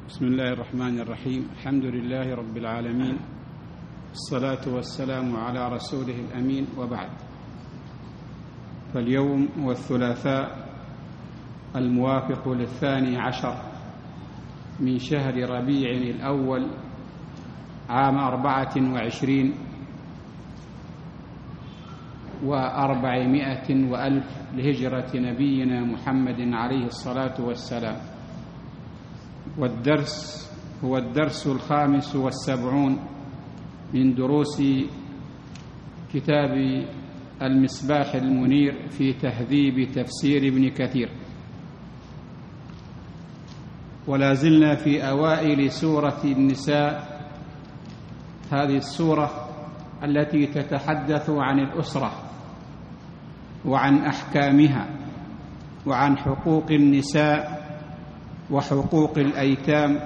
بسم الله الرحمن الرحيم. الحمد لله رب العالمين، الصلاة والسلام على رسوله الأمين، وبعد. فاليوم هو الثلاثاء الموافق ل12 من شهر ربيع الأول عام 24 و400 وألف لهجرة نبينا محمد عليه الصلاة والسلام، والدرس هو الدرس 75 من دروس كتاب المصباح المنير في تهذيب تفسير ابن كثير، ولا زلنا في أوائل سورة النساء، هذه السورة التي تتحدث عن الأسرة وعن أحكامها وعن حقوق النساء وحقوق الأيتام،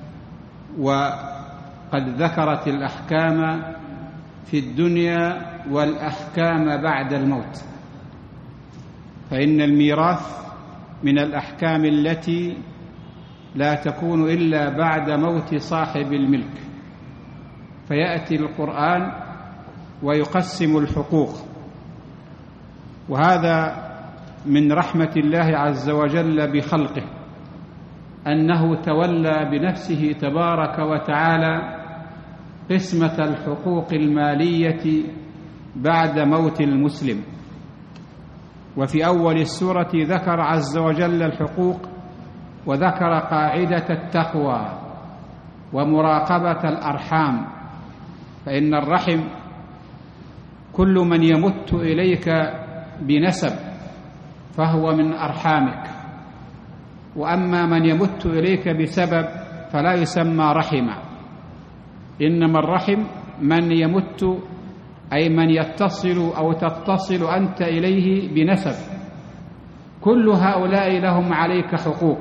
وقد ذكرت الأحكام في الدنيا والأحكام بعد الموت، فإن الميراث من الأحكام التي لا تكون إلا بعد موت صاحب الملك، فيأتي القرآن ويقسم الحقوق، وهذا من رحمة الله عز وجل بخلقه، أنه تولى بنفسه تبارك وتعالى قسمة الحقوق المالية بعد موت المسلم. وفي أول السورة ذكر عز وجل الحقوق، وذكر قاعدة التقوى ومراقبة الأرحام، فإن الرحم كل من يمت إليك بنسب فهو من أرحامك، وأما من يمت إليك بسبب فلا يسمى رحما، إنما الرحم من يمت أي من يتصل أو تتصل أنت إليه بنسب. كل هؤلاء لهم عليك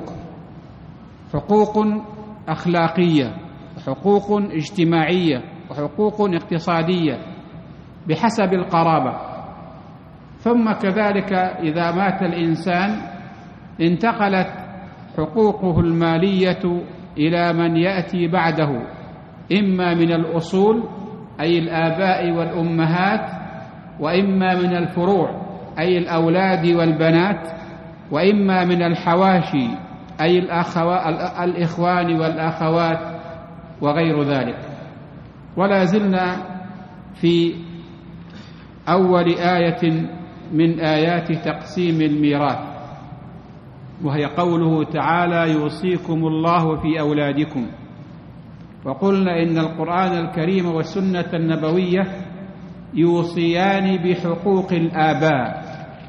حقوق أخلاقية وحقوق اجتماعية وحقوق اقتصادية بحسب القرابة. ثم كذلك إذا مات الإنسان انتقلت حقوقه المالية إلى من يأتي بعده، إما من الأصول أي الآباء والأمهات، وإما من الفروع أي الأولاد والبنات، وإما من الحواشي أي الإخوان والأخوات وغير ذلك. ولا زلنا في أول آية من آيات تقسيم الميراث، وهي قوله تعالى: يوصيكم الله في أولادكم. وقلنا إن القرآن الكريم والسنة النبوية يوصيان بحقوق الآباء،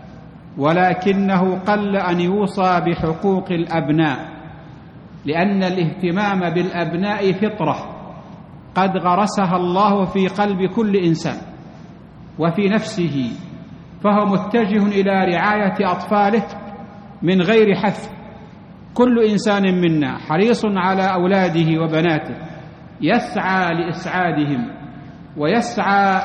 ولكنه قل أن يوصى بحقوق الأبناء، لأن الاهتمام بالأبناء فطرة قد غرسها الله في قلب كل إنسان وفي نفسه، فهو متجه إلى رعاية أطفاله من غير حث. كل إنسان منا حريص على أولاده وبناته، يسعى لإسعادهم ويسعى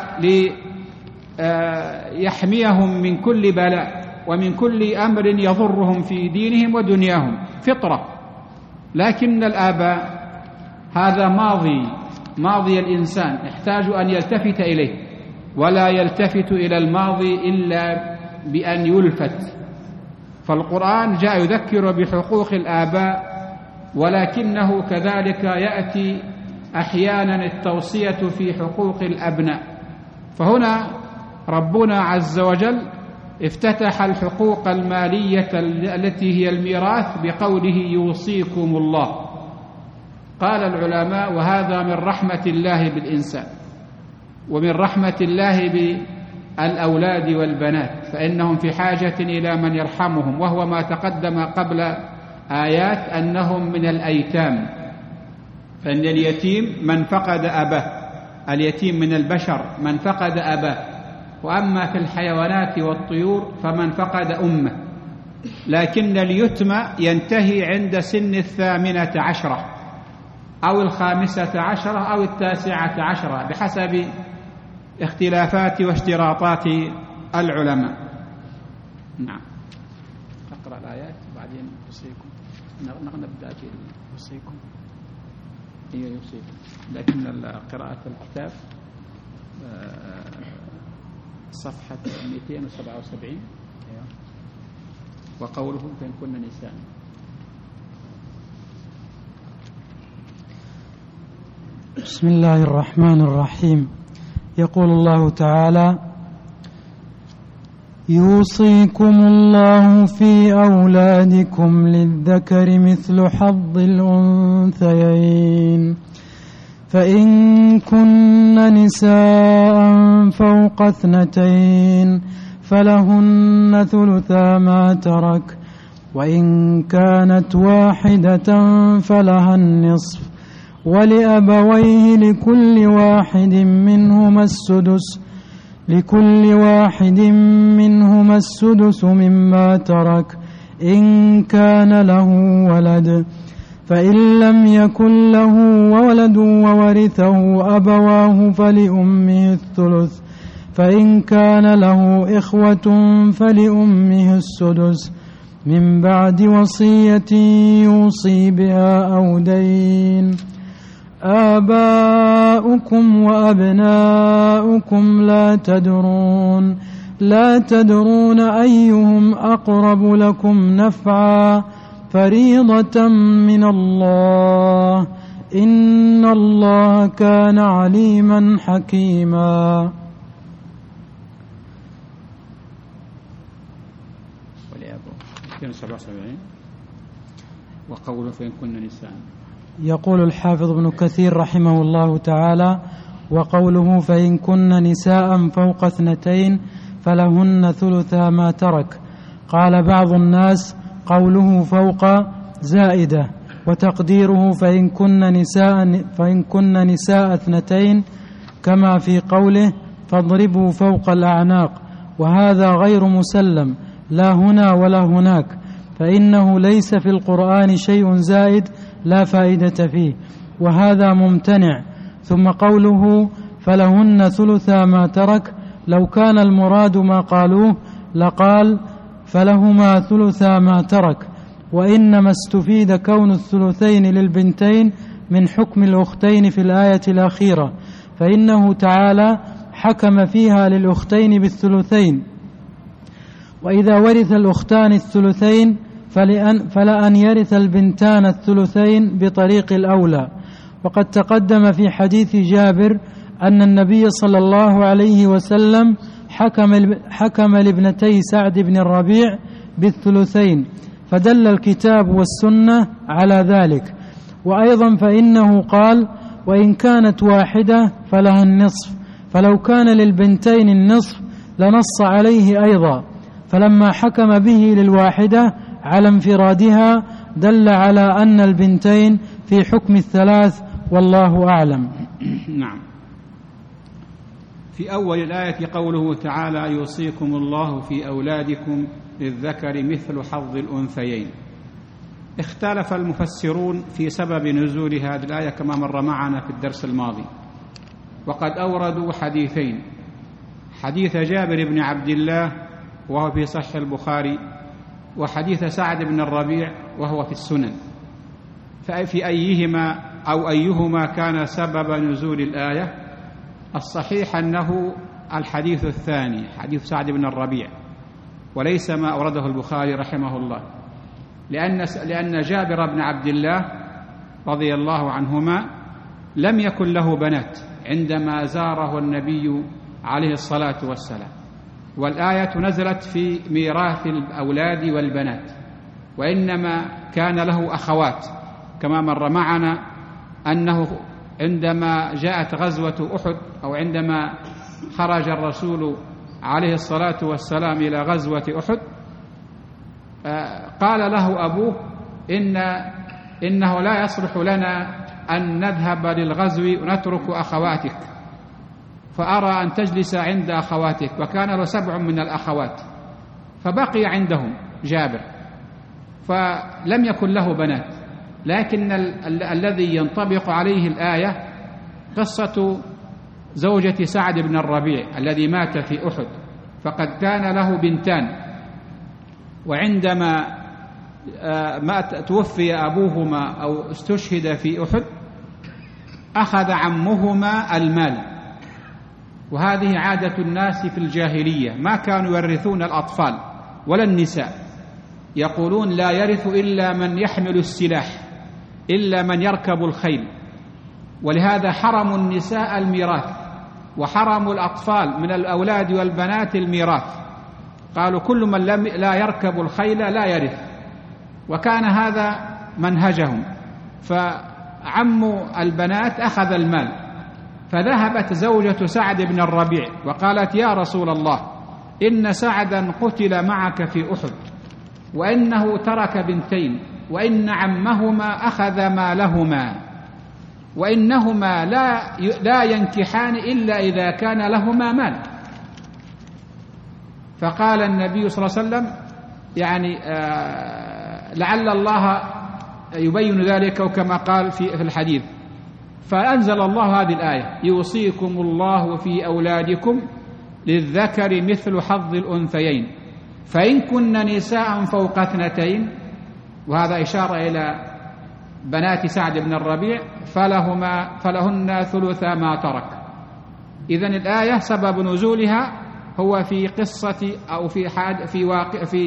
ليحميهم من كل بلاء ومن كل أمر يضرهم في دينهم ودنياهم، فطرة. لكن الآباء هذا ماضي الإنسان يحتاج أن يلتفت إليه، ولا يلتفت إلى الماضي إلا بأن يلفت. فالقرآن جاء يذكر بحقوق الآباء، ولكنه كذلك يأتي أحيانا التوصية في حقوق الأبناء. فهنا ربنا عز وجل افتتح الحقوق المالية التي هي الميراث بقوله: يوصيكم الله. قال العلماء: وهذا من رحمة الله بالإنسان، ومن رحمة الله بالأولاد والبنات، فإنهم في حاجة إلى من يرحمهم، وهو ما تقدم قبل آيات أنهم من الأيتام. فإن اليتيم من فقد أباه، اليتيم من البشر من فقد أباه، وأما في الحيوانات والطيور فمن فقد أمه. لكن اليتم ينتهي عند سن 18 أو 15 أو 19 بحسب اختلافات واشتراطات العلماء. نعم. أقرأ الآيات بعدين أوصيكم. نبدأ بوصيكم. يصيب، لكن قراءة الكتاب صفحة 277 وقوله فإن كن نساء. بسم الله الرحمن الرحيم. يقول الله تعالى: يوصيكم الله في أولادكم للذكر مثل حظ الأنثيين، فإن كن نساء فوق 2 فلهن ثلثا ما ترك، وإن كانت واحدة فلها النصف، ولأبويه لكل واحد منهما السدس مما ترك إن كان له ولد، فإن لم يكن له ولد وورثه أبواه فلأمه الثلث، فإن كان له إخوة فلأمه السدس من بعد وصية يوصي بها أو دين. آباؤكم وأبناؤكم لا تدرون أيهم أقرب لكم نفعا، فريضة من الله، إن الله كان عليما حكيما. وقوله فإن كن نساء. يقول الحافظ ابن كثير رحمه الله تعالى: وقوله فإن كن نساء فوق 2 فلهن ثلثا ما ترك. قال بعض الناس: قوله فوق زائدة، وتقديره فإن كن نساء 2 كما في قوله فاضربوا فوق الأعناق، وهذا غير مسلم لا هنا ولا هناك، فإنه ليس في القرآن شيء زائد لا فائدة فيه، وهذا ممتنع. ثم قوله فلهن ثلثا ما ترك، لو كان المراد ما قالوه لقال فلهما ثلثا ما ترك، وإنما استفيد كون الثلثين للبنتين من حكم الأختين في الآية الأخيرة، فإنه تعالى حكم فيها للأختين بالثلثين، وإذا ورث الأختان الثلثين فلأن يرث البنتان الثلثين بطريق الأولى. وقد تقدم في حديث جابر أن النبي صلى الله عليه وسلم حكم لابنتي سعد بن الربيع بالثلثين، فدل الكتاب والسنة على ذلك. وأيضا فإنه قال وإن كانت واحدة فلها النصف، فلو كان للبنتين النصف لنص عليه أيضا، فلما حكم به للواحدة على انفرادها دل على أن البنتين في حكم الثلاث، والله أعلم. نعم. في أول الآية قوله تعالى يوصيكم الله في أولادكم للذكر مثل حظ الأنثيين. اختلف المفسرون في سبب نزول هذه الآية كما مر معنا في الدرس الماضي، وقد أوردوا حديثين: حديث جابر بن عبد الله وهو في صحيح البخاري، وحديث سعد بن الربيع وهو في السنن، ففي أيهما كان سبب نزول الآية. الصحيح أنه الحديث الثاني، حديث سعد بن الربيع، وليس ما أورده البخاري رحمه الله، لأن جابر بن عبد الله رضي الله عنهما لم يكن له بنات عندما زاره النبي عليه الصلاة والسلام، والآية نزلت في ميراث الأولاد والبنات، وإنما كان له أخوات، كما مر معنا أنه عندما جاءت غزوة أحد أو عندما خرج الرسول عليه الصلاة والسلام إلى غزوة أحد قال له أبوه إنه لا يصلح لنا أن نذهب للغزو ونترك أخواتك، فأرى أن تجلس عند أخواتك، وكان له 7 من الأخوات، فبقي عندهم جابر، فلم يكن له بنات. لكن الذي ينطبق عليه الآية قصة زوجة سعد بن الربيع الذي مات في أحد، فقد كان له بنتان، وعندما توفي أبوهما أو استشهد في أحد أخذ عمهما المال، وهذه عادة الناس في الجاهلية، ما كانوا يورثون الأطفال ولا النساء، يقولون لا يرث إلا من يحمل السلاح، إلا من يركب الخيل، ولهذا حرموا النساء الميراث وحرموا الأطفال من الأولاد والبنات الميراث، قالوا كل من لا يركب الخيل لا يرث، وكان هذا منهجهم. فعم البنات أخذ المال، فذهبت زوجة سعد بن الربيع وقالت يا رسول الله إن سعدا قتل معك في أحد، وإنه ترك بنتين، وإن عمهما أخذ مالهما، وإنهما لا ينكحان إلا إذا كان لهما مال. فقال النبي صلى الله عليه وسلم يعني لعل الله يبين ذلك، وكما قال في الحديث، فأنزل الله هذه الآية يوصيكم الله في أولادكم للذكر مثل حظ الأنثيين فإن كن نساء فوق 2، وهذا إشارة إلى بنات سعد بن الربيع، فلهن ثلث ما ترك. إذن الآية سبب نزولها هو في قصة أو في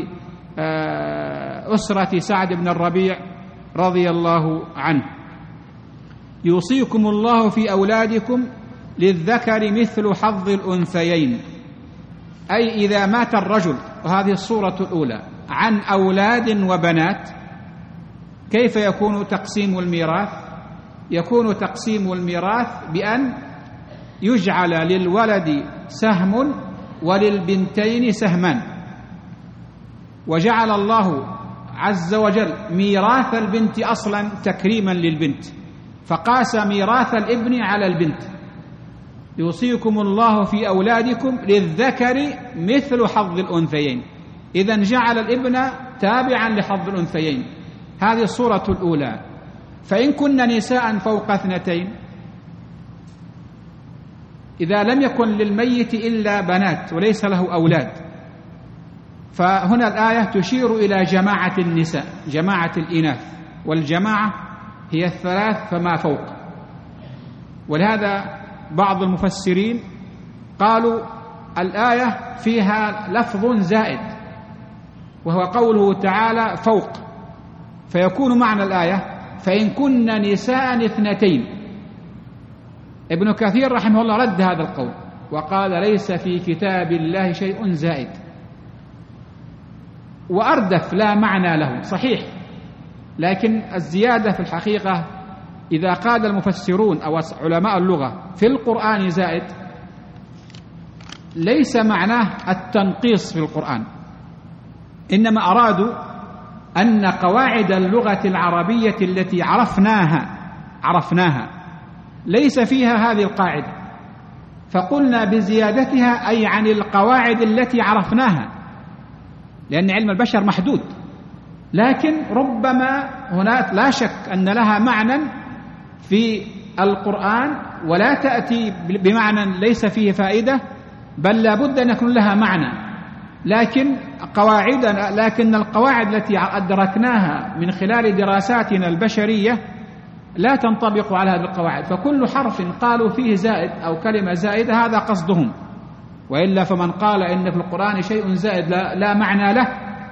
أسرة سعد بن الربيع رضي الله عنه. يوصيكم الله في أولادكم للذكر مثل حظ الأنثيين، أي إذا مات الرجل، وهذه الصورة الأولى، عن أولاد وبنات، كيف يكون تقسيم الميراث؟ يكون تقسيم الميراث بأن يجعل للولد سهم وللبنتين سهمان، وجعل الله عز وجل ميراث البنت أصلا تكريما للبنت، فقاس ميراث الابن على البنت. يوصيكم الله في أولادكم للذكر مثل حظ الأنثيين، إذن جعل الابن تابعا لحظ الأنثيين. هذه الصورة الأولى. فإن كن نساء فوق 2، إذا لم يكن للميت إلا بنات وليس له أولاد، فهنا الآية تشير إلى جماعة النساء، جماعة الإناث، والجماعة هي 3 فما فوق. ولهذا بعض المفسرين قالوا الآية فيها لفظ زائد، وهو قوله تعالى فوق، فيكون معنى الآية فإن كن نساء 2. ابن كثير رحمه الله رد هذا القول وقال ليس في كتاب الله شيء زائد، وأردف لا معنى له، صحيح، لكن الزيادة في الحقيقة إذا قال المفسرون أو علماء اللغة في القرآن زائد ليس معناه التنقيص في القرآن، إنما أرادوا أن قواعد اللغة العربية التي عرفناها ليس فيها هذه القاعدة، فقلنا بزيادتها أي عن القواعد التي عرفناها، لأن علم البشر محدود، لكن ربما هناك لا شك أن لها معنى في القرآن ولا تأتي بمعنى ليس فيه فائدة، بل لا بد أن يكون لها معنى. لكن القواعد التي أدركناها من خلال دراساتنا البشرية لا تنطبق على هذه القواعد، فكل حرف قالوا فيه زائد أو كلمة زائدة هذا قصدهم، وإلا فمن قال إن في القرآن شيء زائد لا معنى له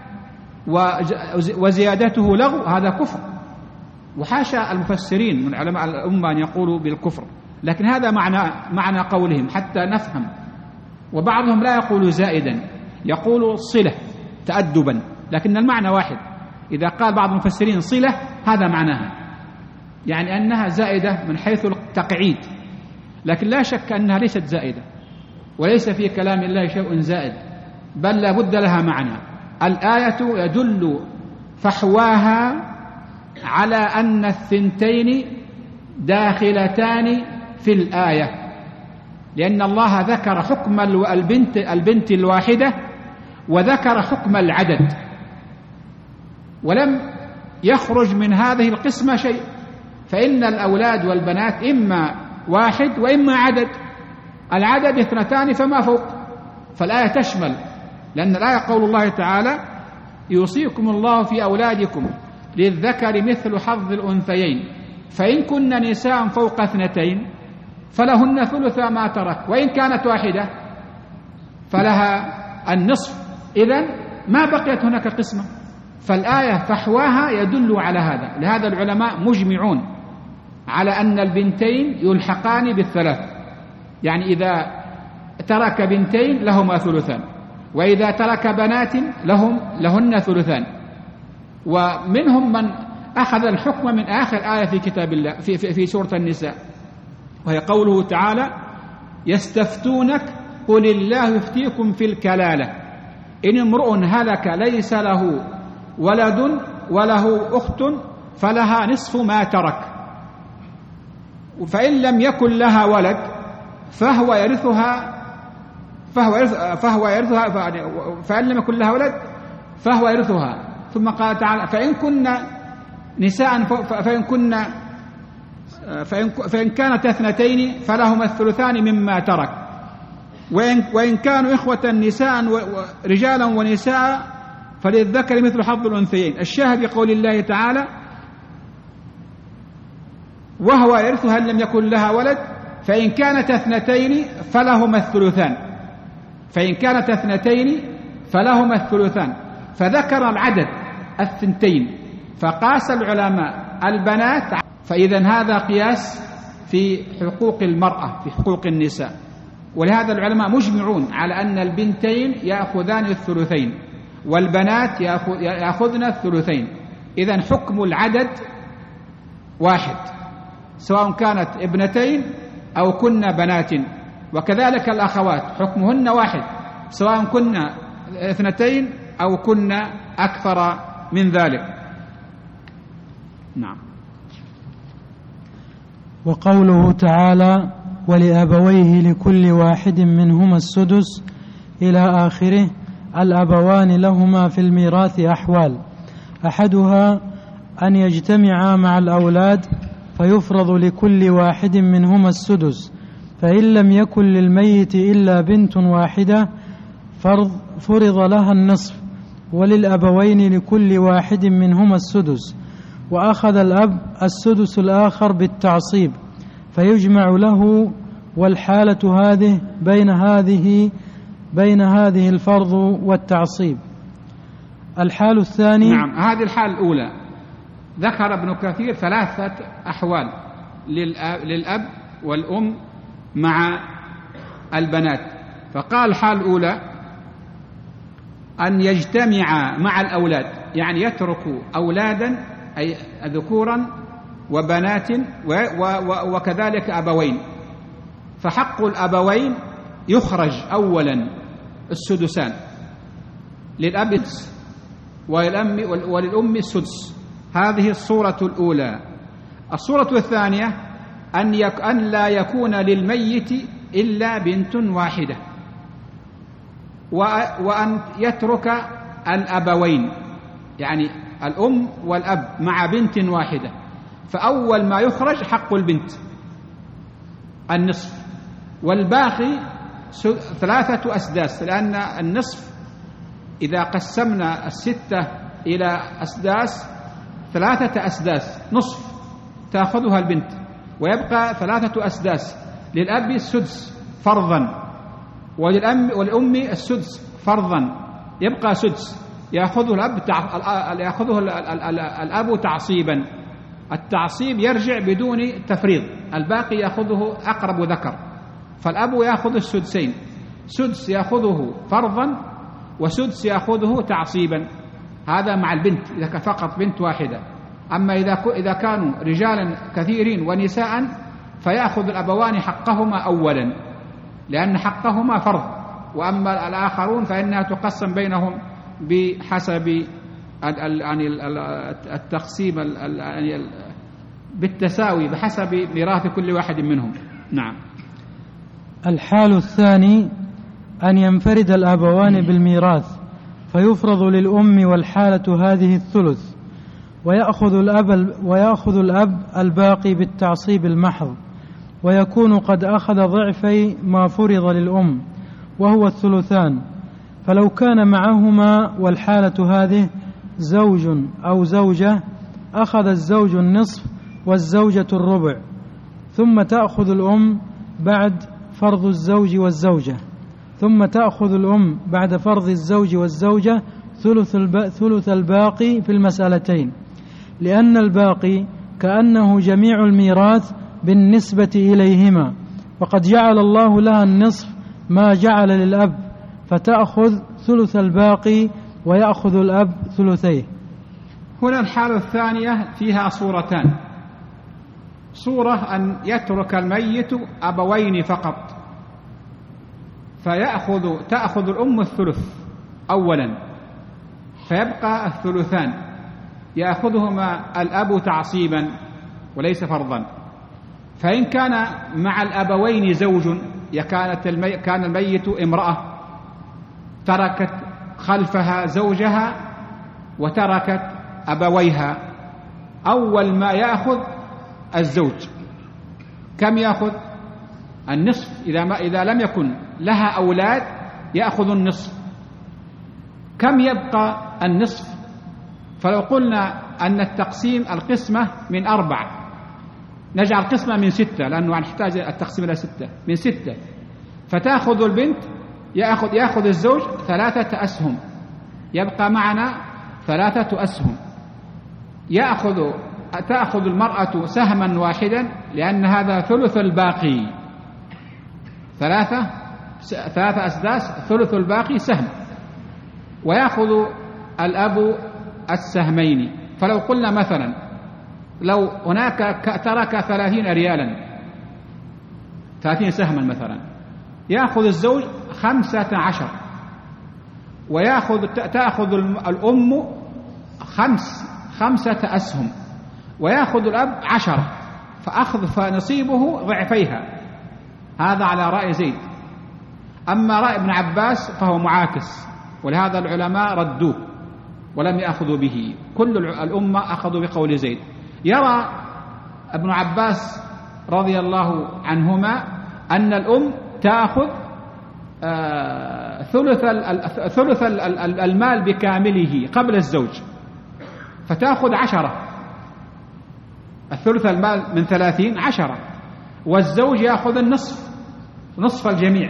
وزيادته لغو هذا كفر، وحاشا المفسرين من علماء الأمة أن يقولوا بالكفر، لكن هذا معنى قولهم حتى نفهم. وبعضهم لا يقول زائدا، يقول صلة تأدبا، لكن المعنى واحد. إذا قال بعض المفسرين صلة هذا معناها، يعني أنها زائدة من حيث التقعيد، لكن لا شك أنها ليست زائدة، وليس في كلام الله شيء زائد، بل لا بد لها معنى. الآية يدل فحواها على أن 2 داخلتان في الآية، لأن الله ذكر حكم البنت الواحدة وذكر حكم العدد، ولم يخرج من هذه القسمة شيء، فإن الأولاد والبنات إما 1 وإما عدد، العدد 2 فما فوق، فالآية تشمل، لأن الآية قول الله تعالى يوصيكم الله في أولادكم للذكر مثل حظ الأنثيين فإن كن نساء فوق 2 فلهن ثلث ما ترك، وإن كانت واحدة فلها النصف. إذن ما بقيت هناك قسمة. فالآية فحواها يدل على هذا. لهذا العلماء مجمعون على أن البنتين يلحقان بالثلاث، يعني إذا ترك بنتين لهما 2، وإذا ترك بنات لهن 2. ومنهم من أخذ الحكم من آخر آية في كتاب الله في سورة النساء، وهي قوله تعالى: يستفتونك قل الله يفتيكم في الكلالة إن امرؤ هلك ليس له ولد وله أخت فلها نصف ما ترك، فإن لم يكن لها ولد فهو يرثها فإن لم يكن لها ولد فهو يرثها. ثم قال تعالى: فإن كانت 2 فلهما الثلثان مما ترك، وإن كانوا إخوة نساء رجالا ونساء فللذكر مثل حظ الأنثيين. الشاهد بقول الله تعالى: وهو يرثها إن لم يكن لها ولد، فإن كانت 2 فلهما الثلثان. فذكر العدد 2، فقاس العلماء البنات. فإذا هذا قياس في حقوق المرأة، في حقوق النساء. ولهذا العلماء مجمعون على أن البنتين يأخذان 2 والبنات يأخذن 2. إذن حكم العدد واحد، سواء كانت 2 أو كن بنات. وكذلك الأخوات حكمهن واحد، سواء كن 2 أو كن أكثر من ذلك. نعم. وقوله تعالى: ولأبويه لكل واحد منهما السدس إلى آخره. الأبوان لهما في الميراث أحوال: أحدها أن يجتمعا مع الأولاد فيفرض لكل واحد منهما السدس، فإن لم يكن للميت إلا بنت واحدة فرض لها النصف، وللأبوين لكل واحد منهما السدس، وأخذ الأب السدس الآخر بالتعصيب، فيجمع له. والحالة هذه بين هذه الفرض والتعصيب. الحال الثاني. نعم، هذه الحالة الأولى ذكر ابن كثير 3 أحوال للأب والأم مع البنات. فقال الحالة الأولى أن يجتمع مع الأولاد، يعني يتركوا أولادا أي ذكورا وبنات وكذلك أبوين. فحق الأبوين يخرج أولا السدسان، للأب وللأم السدس. هذه الصورة الأولى. الصورة الثانية أن لا يكون للميت إلا بنت واحدة، وأن يترك الأبوين، يعني الأم والأب مع بنت واحدة. فأول ما يخرج حق البنت النصف، والباقي 3 أسداس، لأن النصف إذا قسمنا 6 إلى أسداس 3 أسداس نصف تأخذها البنت، ويبقى 3 أسداس. للأب السدس فرضا، والأم السدس فرضا، يبقى سدس يأخذه الأب تعصيبا. التعصيب يرجع بدون تفريض، الباقي يأخذه أقرب ذكر. فالأب يأخذ السدسين، سدس يأخذه فرضا وسدس يأخذه تعصيبا. هذا مع البنت إذا كان فقط بنت واحدة. أما إذا كانوا رجالا كثيرين ونساء فيأخذ الأبوان حقهما أولا، لأن حقهما فرض، وأما الآخرون فإنها تقسم بينهم بحسب التقسيم بالتساوي بحسب ميراث كل واحد منهم. نعم. الحال الثاني أن ينفرد الأبوان بالميراث فيفرض للأم، والحالة هذه الثلث، ويأخذ الأب الباقي بالتعصيب المحض، ويكون قد أخذ ضعفي ما فرض للأم وهو 2. فلو كان معهما والحالة هذه زوج أو زوجة أخذ الزوج النصف والزوجة الربع، ثم تأخذ الأم بعد فرض الزوج والزوجة، ثم تأخذ الأم بعد فرض الزوج والزوجة ثلث الباقي في المسألتين، لأن الباقي كأنه جميع الميراث بالنسبة إليهما، وقد جعل الله لها النصف ما جعل للأب، فتأخذ ثلث الباقي ويأخذ الأب ثلثيه. هنا الحالة الثانية فيها صورتان: صورة أن يترك الميت أبوين فقط، تأخذ الأم الثلث أولا، فيبقى الثلثان يأخذهما الأب تعصيبا وليس فرضا. فإن كان مع الأبوين زوج، كان الميت امرأة تركت خلفها زوجها وتركت أبويها، أول ما يأخذ الزوج. كم يأخذ؟ النصف. إذا لم يكن لها أولاد يأخذ النصف. كم يبقى النصف؟ فلو قلنا أن القسمة من 4، نجعل القسمة من 6 لأنه نحتاج التقسيم إلى 6، من 6. فتأخذ البنت، يأخذ الزوج 3 أسهم، يبقى معنا 3 أسهم. تأخذ المرأة سهما واحدا لأن هذا ثلث الباقي، 3 أسداس، ثلث الباقي سهم، ويأخذ الأب السهمين. فلو قلنا مثلا لو هناك ترك 30 ريالا، 30 سهما مثلا، يأخذ الزوج 15، تأخذ الأم 5 أسهم، ويأخذ الأب 10، فنصيبه ضعفيها. هذا على رأي زيد. أما رأي ابن عباس فهو معاكس، ولهذا العلماء ردوه ولم يأخذوا به، كل الأمة أخذوا بقول زيد. يرى ابن عباس رضي الله عنهما أن الأم تأخذ ثلث المال بكامله قبل الزوج، فتأخذ 10، الثلث المال من 30 10، والزوج يأخذ نصف الجميع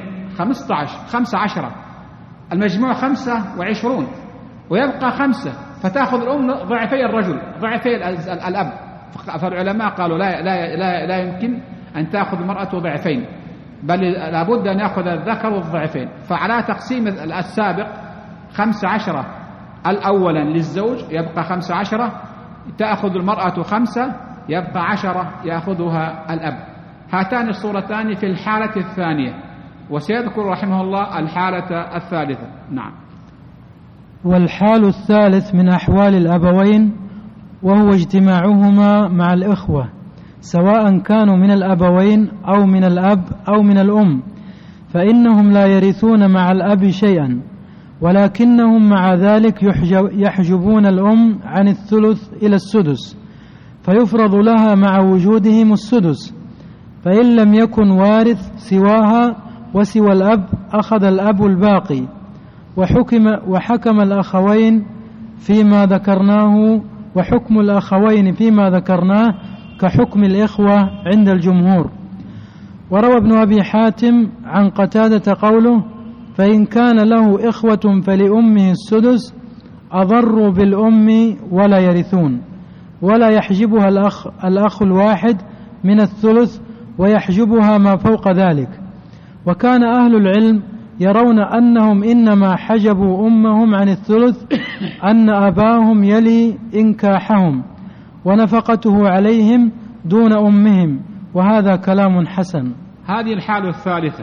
15، المجموع 25، ويبقى 5، فتأخذ الأم ضعفي الرجل، ضعفي الأب. فالعلماء قالوا لا يمكن أن تأخذ المرأة ضعفين، بل لابد أن يأخذ الذكر الضعفين. فعلى تقسيم السابق 15 الأولا للزوج يبقى 15، تأخذ المرأة 5، يبقى 10 يأخذها الأب. هاتان الصورتان في الحالة الثانية، وسيذكر رحمه الله الحالة الثالثة. نعم. والحال الثالث من أحوال الأبوين وهو اجتماعهما مع الإخوة، سواء كانوا من الأبوين أو من الأب أو من الأم، فإنهم لا يرثون مع الأب شيئا، ولكنهم مع ذلك يحجبون الأم عن الثلث إلى السدس، فيفرض لها مع وجودهم السدس. فإن لم يكن وارث سواها وسوى الأب أخذ الأب الباقي. وحكم الأخوين فيما ذكرناه، وحكم الأخوين فيما ذكرناه كحكم الإخوة عند الجمهور. وروى ابن أبي حاتم عن قتادة قوله: فإن كان له إخوة فلأمه السدس، أضروا بالأم ولا يرثون، ولا يحجبها الأخ الواحد من الثلث، ويحجبها ما فوق ذلك. وكان أهل العلم يرون أنهم إنما حجبوا أمهم عن الثلث أن أباهم يلي إنكاحهم ونفقته عليهم دون أمهم، وهذا كلام حسن. هذه الحالة الثالثة.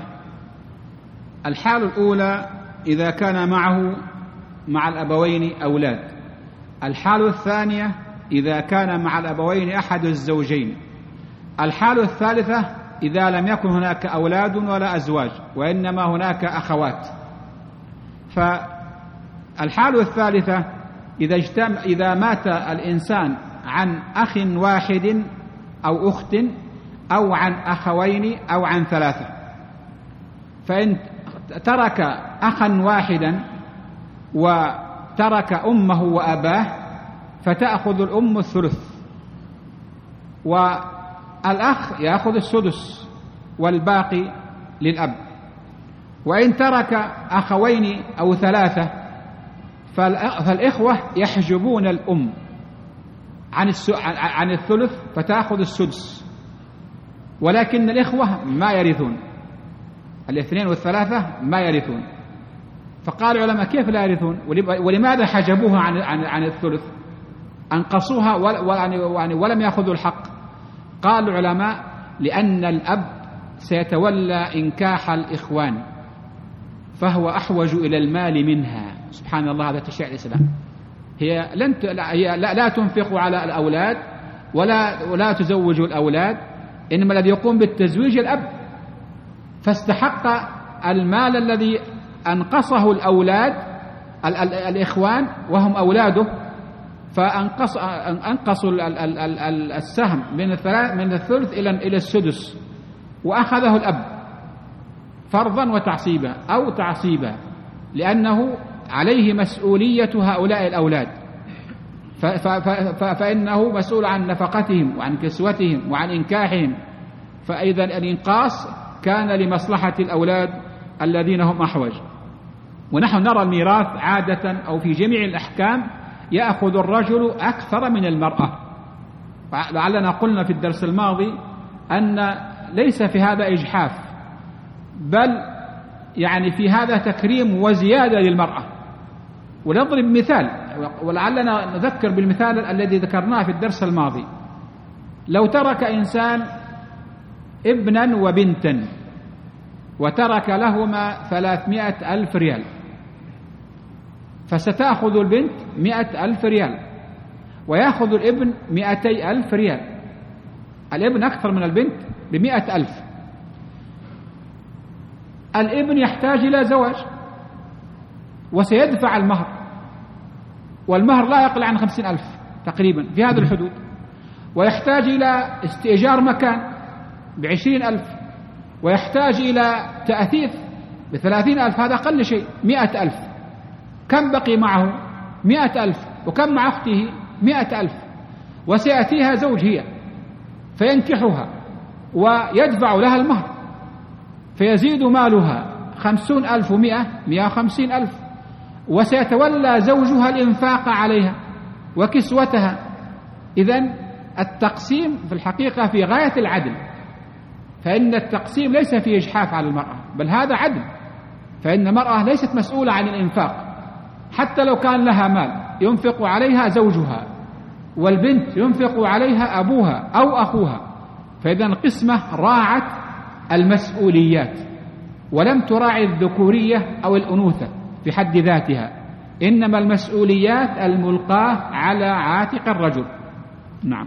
الحالة الأولى إذا كان مع الأبوين أولاد. الحالة الثانية إذا كان مع الأبوين أحد الزوجين. الحالة الثالثة إذا لم يكن هناك أولاد ولا أزواج، وإنما هناك أخوات. فالحالة الثالثة إذا مات الإنسان عن أخ واحد أو أخت أو عن أخوين أو عن 3، فإن ترك أخا واحدا وترك أمه وأباه فتأخذ الأم الثلث، والأخ يأخذ السدس والباقي للأب. وإن ترك أخوين أو 3 فالإخوة يحجبون الأم عن الثلث فتأخذ السدس، ولكن الإخوة ما يرثون، 2 و3 ما يرثون. فقال العلماء كيف لا يرثون؟ ولماذا حجبوها عن الثلث، أنقصوها ولم يأخذوا الحق؟ قال العلماء لأن الأب سيتولى إنكاح الإخوان فهو أحوج إلى المال منها. سبحان الله، هذا تشريع الإسلام. هي لا تنفق على الأولاد ولا تزوج الأولاد، إنما الذي يقوم بالتزويج الأب، فاستحق المال الذي أنقصه الأولاد الإخوان وهم أولاده، فأنقصوا السهم من الثلث إلى السدس، وأخذه الأب فرضا وتعصيبا أو تعصيبا، لأنه عليه مسؤولية هؤلاء الأولاد، فإنه مسؤول عن نفقتهم وعن كسوتهم وعن إنكاحهم، فإذا الإنقاص كان لمصلحة الأولاد الذين هم أحوج. ونحن نرى الميراث عادة أو في جميع الأحكام يأخذ الرجل أكثر من المرأة. لعلنا قلنا في الدرس الماضي أن ليس في هذا إجحاف، بل يعني في هذا تكريم وزيادة للمرأة. ونضرب مثال، ولعلنا نذكر بالمثال الذي ذكرناه في الدرس الماضي. لو ترك إنسان ابنا وبنتا وترك لهما 300,000 ريال، فستأخذ البنت 100,000 ريال ويأخذ الابن 200,000 ريال. الابن أكثر من البنت ب100,000. الابن يحتاج إلى زواج وسيدفع المهر، والمهر لا يقل عن 50,000 تقريبا في هذه الحدود، ويحتاج إلى استئجار مكان ب20,000، ويحتاج إلى تأثيث ب30,000، هذا أقل شيء 100,000. كم بقي معه؟ 100,000. وكم مع أخته؟ 100,000. وسيأتيها زوج هي فينكحها ويدفع لها المهر، فيزيد مالها 50,000 و100 150,000، وسيتولى زوجها الإنفاق عليها وكسوتها. إذن التقسيم في الحقيقة في غاية العدل، فإن التقسيم ليس فيه إجحاف على المرأة، بل هذا عدل. فإن المرأة ليست مسؤولة عن الإنفاق، حتى لو كان لها مال ينفق عليها زوجها، والبنت ينفق عليها أبوها أو أخوها. فإذا القسمة راعت المسؤوليات ولم تراعي الذكورية أو الأنوثة في حد ذاتها، إنما المسؤوليات الملقاة على عاتق الرجل. نعم.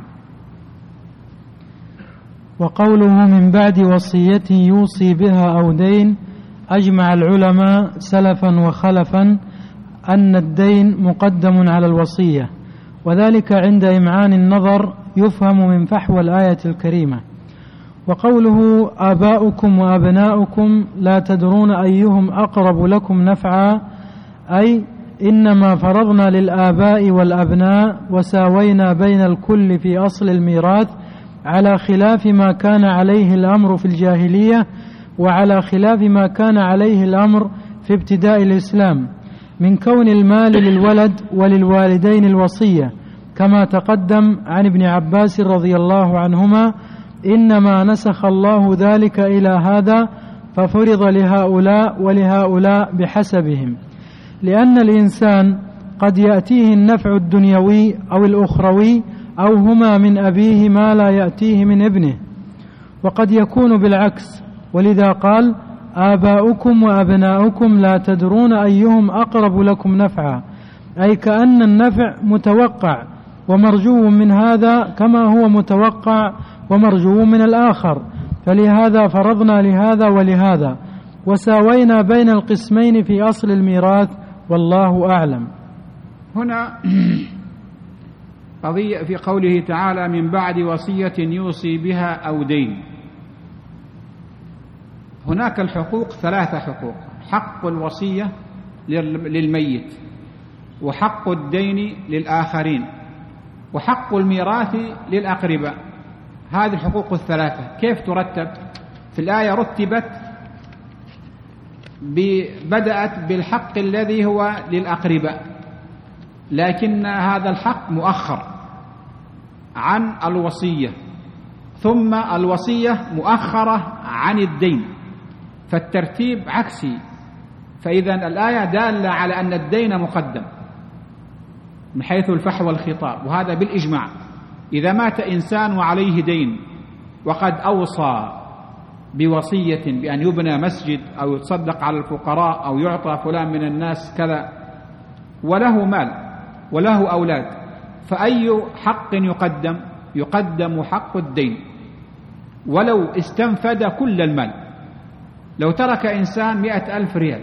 وقوله من بعد وصية يوصي بها أو دين، أجمع العلماء سلفا وخلفا أن الدين مقدم على الوصية، وذلك عند إمعان النظر يفهم من فحوى الآية الكريمة. وقوله آباؤكم وأبناؤكم لا تدرون أيهم أقرب لكم نفعا، أي إنما فرضنا للآباء والأبناء وساوينا بين الكل في أصل الميراث، على خلاف ما كان عليه الأمر في الجاهلية، وعلى خلاف ما كان عليه الأمر في ابتداء الإسلام من كون المال للولد وللوالدين الوصية، كما تقدم عن ابن عباس رضي الله عنهما: إنما نسخ الله ذلك إلى هذا ففرض لهؤلاء ولهؤلاء بحسبهم، لأن الإنسان قد يأتيه النفع الدنيوي أو الأخروي أو هما من أبيه ما لا يأتيه من ابنه، وقد يكون بالعكس. ولذا قال: آباؤكم وأبناؤكم لا تدرون أيهم أقرب لكم نفعا، أي كأن النفع متوقع ومرجو من هذا كما هو متوقع ومرجو من الآخر، فلهذا فرضنا لهذا ولهذا، وساوينا بين القسمين في أصل الميراث، والله أعلم. هنا قضية في قوله تعالى: من بعد وصية يوصي بها أو دين. هناك الحقوق 3 حقوق: حق الوصية للميت، وحق الدين للآخرين، وحق الميراث للأقرباء. هذه الحقوق الثلاثة كيف ترتب؟ في الآية رتبت بدأت بالحق الذي هو للأقرباء، لكن هذا الحق مؤخر عن الوصية، ثم الوصية مؤخرة عن الدين، فالترتيب عكسي. فإذا الآية دالة على أن الدين مقدم من حيث الفحوى والخطاب، وهذا بالإجماع. إذا مات إنسان وعليه دين وقد أوصى بوصية بأن يبنى مسجد أو يتصدق على الفقراء أو يعطى فلان من الناس كذا، وله مال وله أولاد، فأي حق يقدم؟ يقدم حق الدين ولو استنفد كل المال. لو ترك إنسان 100,000 ريال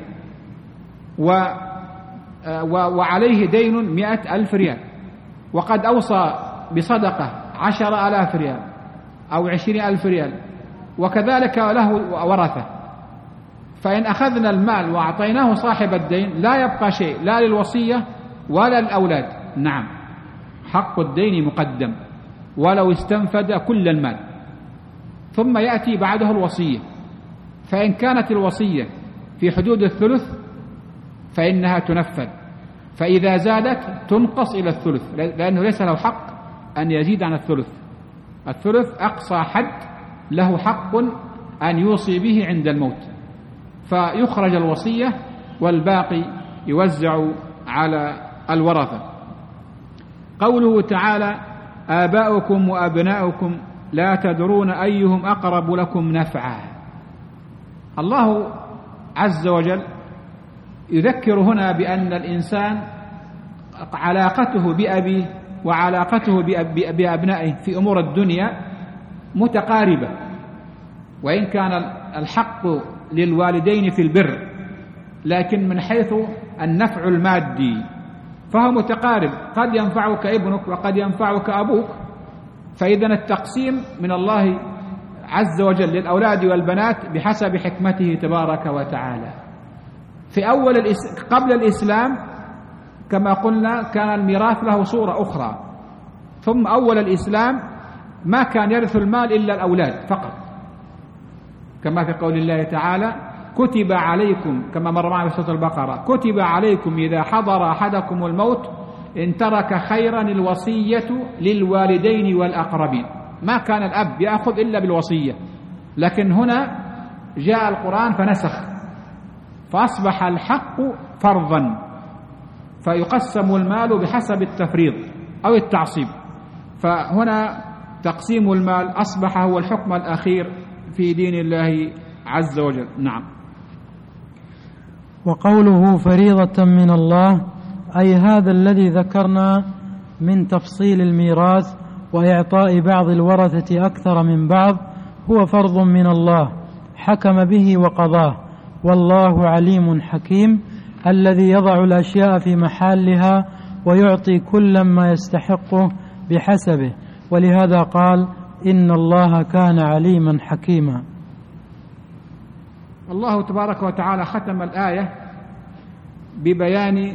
وعليه دين 100,000 ريال، وقد أوصى بصدقة 10,000 ريال أو 20,000 ريال، وكذلك له ورثة، فإن أخذنا المال وأعطيناه صاحب الدين لا يبقى شيء لا للوصية ولا للأولاد. نعم، حق الدين مقدم ولو استنفد كل المال، ثم يأتي بعده الوصية. فإن كانت الوصية في حدود الثلث فإنها تنفذ، فإذا زادت تنقص إلى الثلث، لأنه ليس له حق أن يزيد عن الثلث. الثلث أقصى حد له حق أن يوصي به عند الموت، فيخرج الوصية والباقي يوزع على الورثة. قوله تعالى: آباؤكم وأبناؤكم لا تدرون أيهم أقرب لكم نفعا. الله عز وجل يذكر هنا بأن الإنسان علاقته بأبيه وعلاقته بأبنائه في أمور الدنيا متقاربة، وإن كان الحق للوالدين في البر، لكن من حيث النفع المادي فهو متقارب، قد ينفعك ابنك وقد ينفعك أبوك. فإذا التقسيم من الله عز وجل للأولاد والبنات بحسب حكمته تبارك وتعالى. في قبل الإسلام كما قلنا كان الميراث له صورة أخرى، ثم أول الإسلام ما كان يرث المال إلا الأولاد فقط، كما في قول الله تعالى: كتب عليكم، كما مر معنا في سورة البقرة: كتب عليكم إذا حضر أحدكم الموت إن ترك خيرا الوصية للوالدين والأقربين. ما كان الأب يأخذ إلا بالوصية، لكن هنا جاء القرآن فنسخ، فأصبح الحق فرضا، فيقسم المال بحسب التفريض أو التعصيب. فهنا تقسيم المال أصبح هو الحكم الأخير في دين الله عز وجل. نعم. وقوله فريضة من الله أي هذا الذي ذكرنا من تفصيل الميراث وإعطاء بعض الورثة أكثر من بعض هو فرض من الله حكم به وقضاه، والله عليم حكيم الذي يضع الأشياء في محلها ويعطي كل ما يستحقه بحسبه، ولهذا قال: إن الله كان عليما حكيما. الله تبارك وتعالى ختم الآية ببيان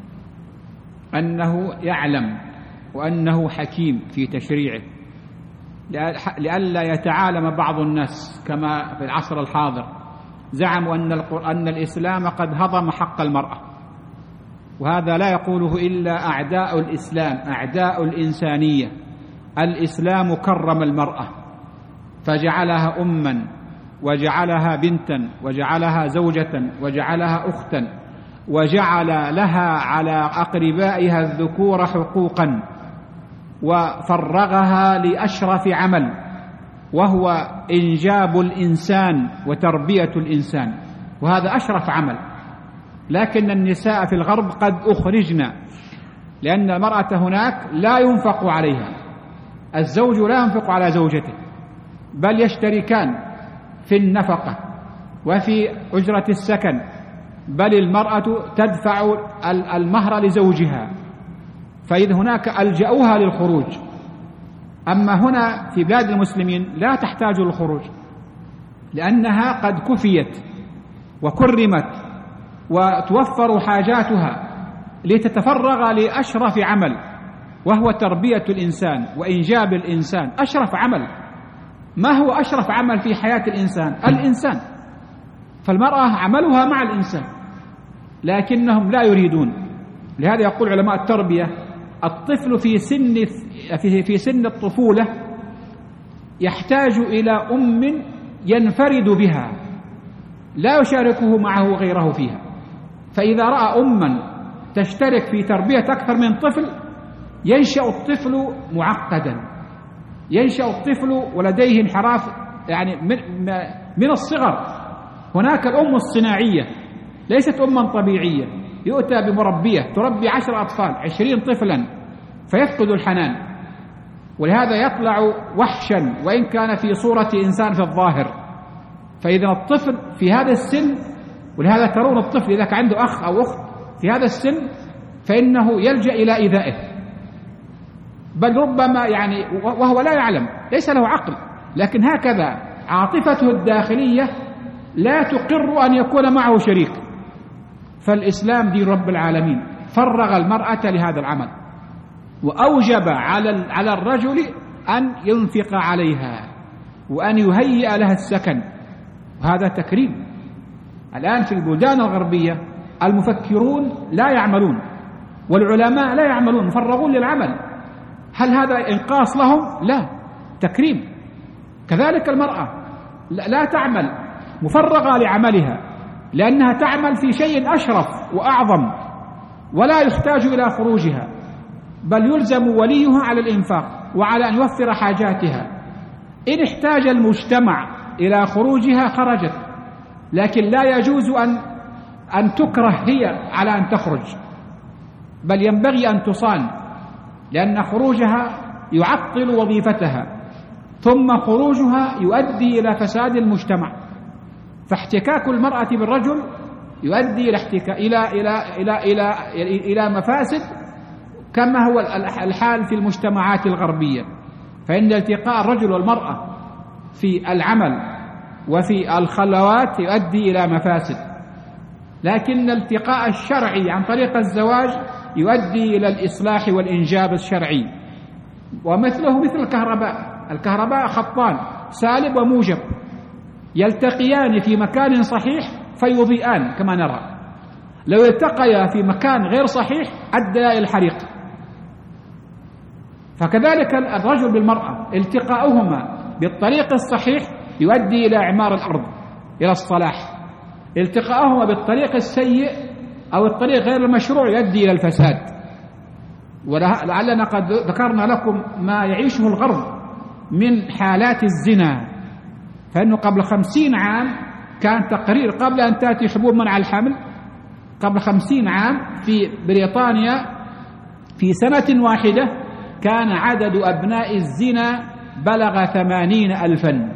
أنه يعلم وأنه حكيم في تشريعه، لئلا يتعالم بعض الناس كما في العصر الحاضر زعموا أن الإسلام قد هضم حق المرأة، وهذا لا يقوله إلا أعداء الإسلام، أعداء الإنسانية. الإسلام كرم المرأة فجعلها أما وجعلها بنتا وجعلها زوجة وجعلها أختا، وجعل لها على أقربائها الذكور حقوقا، وفرغها لأشرف عمل وهو إنجاب الإنسان وتربية الإنسان، وهذا أشرف عمل. لكن النساء في الغرب قد أخرجنا، لأن المرأة هناك لا ينفق عليها، الزوج لا ينفق على زوجته، بل يشتركان في النفقة وفي أجرة السكن، بل المرأة تدفع المهر لزوجها، فإذا هناك ألجأوها للخروج. أما هنا في بلاد المسلمين لا تحتاج للخروج، لأنها قد كفيت وكرمت وتوفر حاجاتها لتتفرغ لأشرف عمل، وهو تربية الإنسان وإنجاب الإنسان. أشرف عمل ما هو أشرف عمل في حياة الإنسان؟ الإنسان. فالمرأة عملها مع الإنسان، لكنهم لا يريدون. لهذا يقول علماء التربية: الطفل في سن الطفولة يحتاج إلى أم ينفرد بها لا يشاركه معه غيره فيها. فإذا رأى أما تشترك في تربية أكثر من طفل ينشأ الطفل معقدا، ينشأ الطفل ولديه انحراف يعني من الصغر. هناك الأم الصناعية ليست أما طبيعية، يؤتى بمربية تربي 10 أطفال 20 طفلا فيفقد الحنان، ولهذا يطلع وحشا وإن كان في صورة إنسان في الظاهر. فإذا الطفل في هذا السن، ولهذا ترون الطفل إذا كان عنده أخ أو أخت في هذا السن فإنه يلجأ إلى إيذائه، بل ربما يعني وهو لا يعلم، ليس له عقل، لكن هكذا عاطفته الداخلية لا تقر أن يكون معه شريك. فالإسلام دين رب العالمين فرغ المرأة لهذا العمل، وأوجب على الرجل أن ينفق عليها وأن يهيئ لها السكن، وهذا تكريم. الآن في البلدان الغربية المفكرون لا يعملون والعلماء لا يعملون، مفرغون للعمل. هل هذا إنقاص لهم؟ لا، تكريم. كذلك المرأة لا تعمل، مفرغة لعملها، لأنها تعمل في شيء أشرف وأعظم ولا يحتاج إلى خروجها، بل يلزم وليها على الإنفاق وعلى أن يوفر حاجاتها. إن احتاج المجتمع إلى خروجها خرجت، لكن لا يجوز أن تكره هي على أن تخرج، بل ينبغي أن تصان، لأن خروجها يعطل وظيفتها، ثم خروجها يؤدي إلى فساد المجتمع. فاحتكاك المرأة بالرجل يؤدي إلى مفاسد، كما هو الحال في المجتمعات الغربية. فإن التقاء الرجل والمرأة في العمل وفي الخلوات يؤدي إلى مفاسد، لكن الالتقاء الشرعي عن طريق الزواج يؤدي إلى الإصلاح والإنجاب الشرعي. ومثله مثل الكهرباء خطان سالب وموجب يلتقيان في مكان صحيح فيضيئان كما نرى، لو التقيا في مكان غير صحيح أدى إلى الحريق. فكذلك الرجل بالمرأة التقاؤهما بالطريق الصحيح يؤدي إلى إعمار الأرض، إلى الصلاح. التقاؤهما بالطريق السيء أو الطريق غير المشروع يؤدي إلى الفساد. ولعلنا قد ذكرنا لكم ما يعيشه الغرب من حالات الزنا، فإنه قبل 50 عام كان تقرير قبل أن تأتي حبوب منع الحمل، قبل 50 عام في بريطانيا في سنة واحدة كان عدد أبناء الزنا بلغ 80,000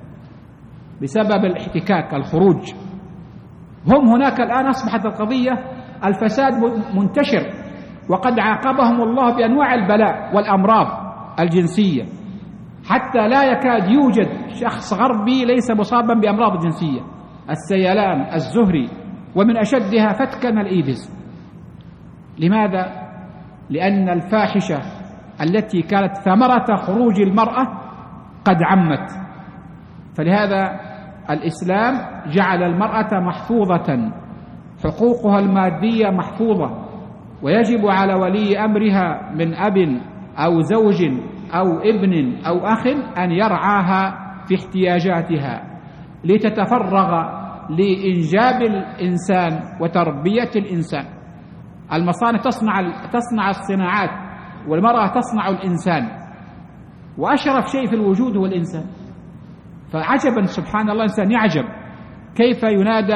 بسبب الاحتكاك، الخروج. هم هناك الآن أصبحت القضية الفساد منتشر، وقد عاقبهم الله بأنواع البلاء والأمراض الجنسية، حتى لا يكاد يوجد شخص غربي ليس مصابا بأمراض جنسية، السيلان، الزهري، ومن أشدها فتكا الإيدز. لماذا؟ لأن الفاحشة التي كانت ثمرة خروج المرأة قد عمت. فلهذا الإسلام جعل المرأة محفوظة، حقوقها المادية محفوظة، ويجب على ولي أمرها من أب أو زوج أو ابن أو أخ أن يرعاها في احتياجاتها لتتفرغ لإنجاب الإنسان وتربية الإنسان. المصانع تصنع الصناعات، والمرأة تصنع الإنسان، وأشرف شيء في الوجود هو الإنسان. فعجبا سبحان الله، الإنسان يعجب كيف ينادى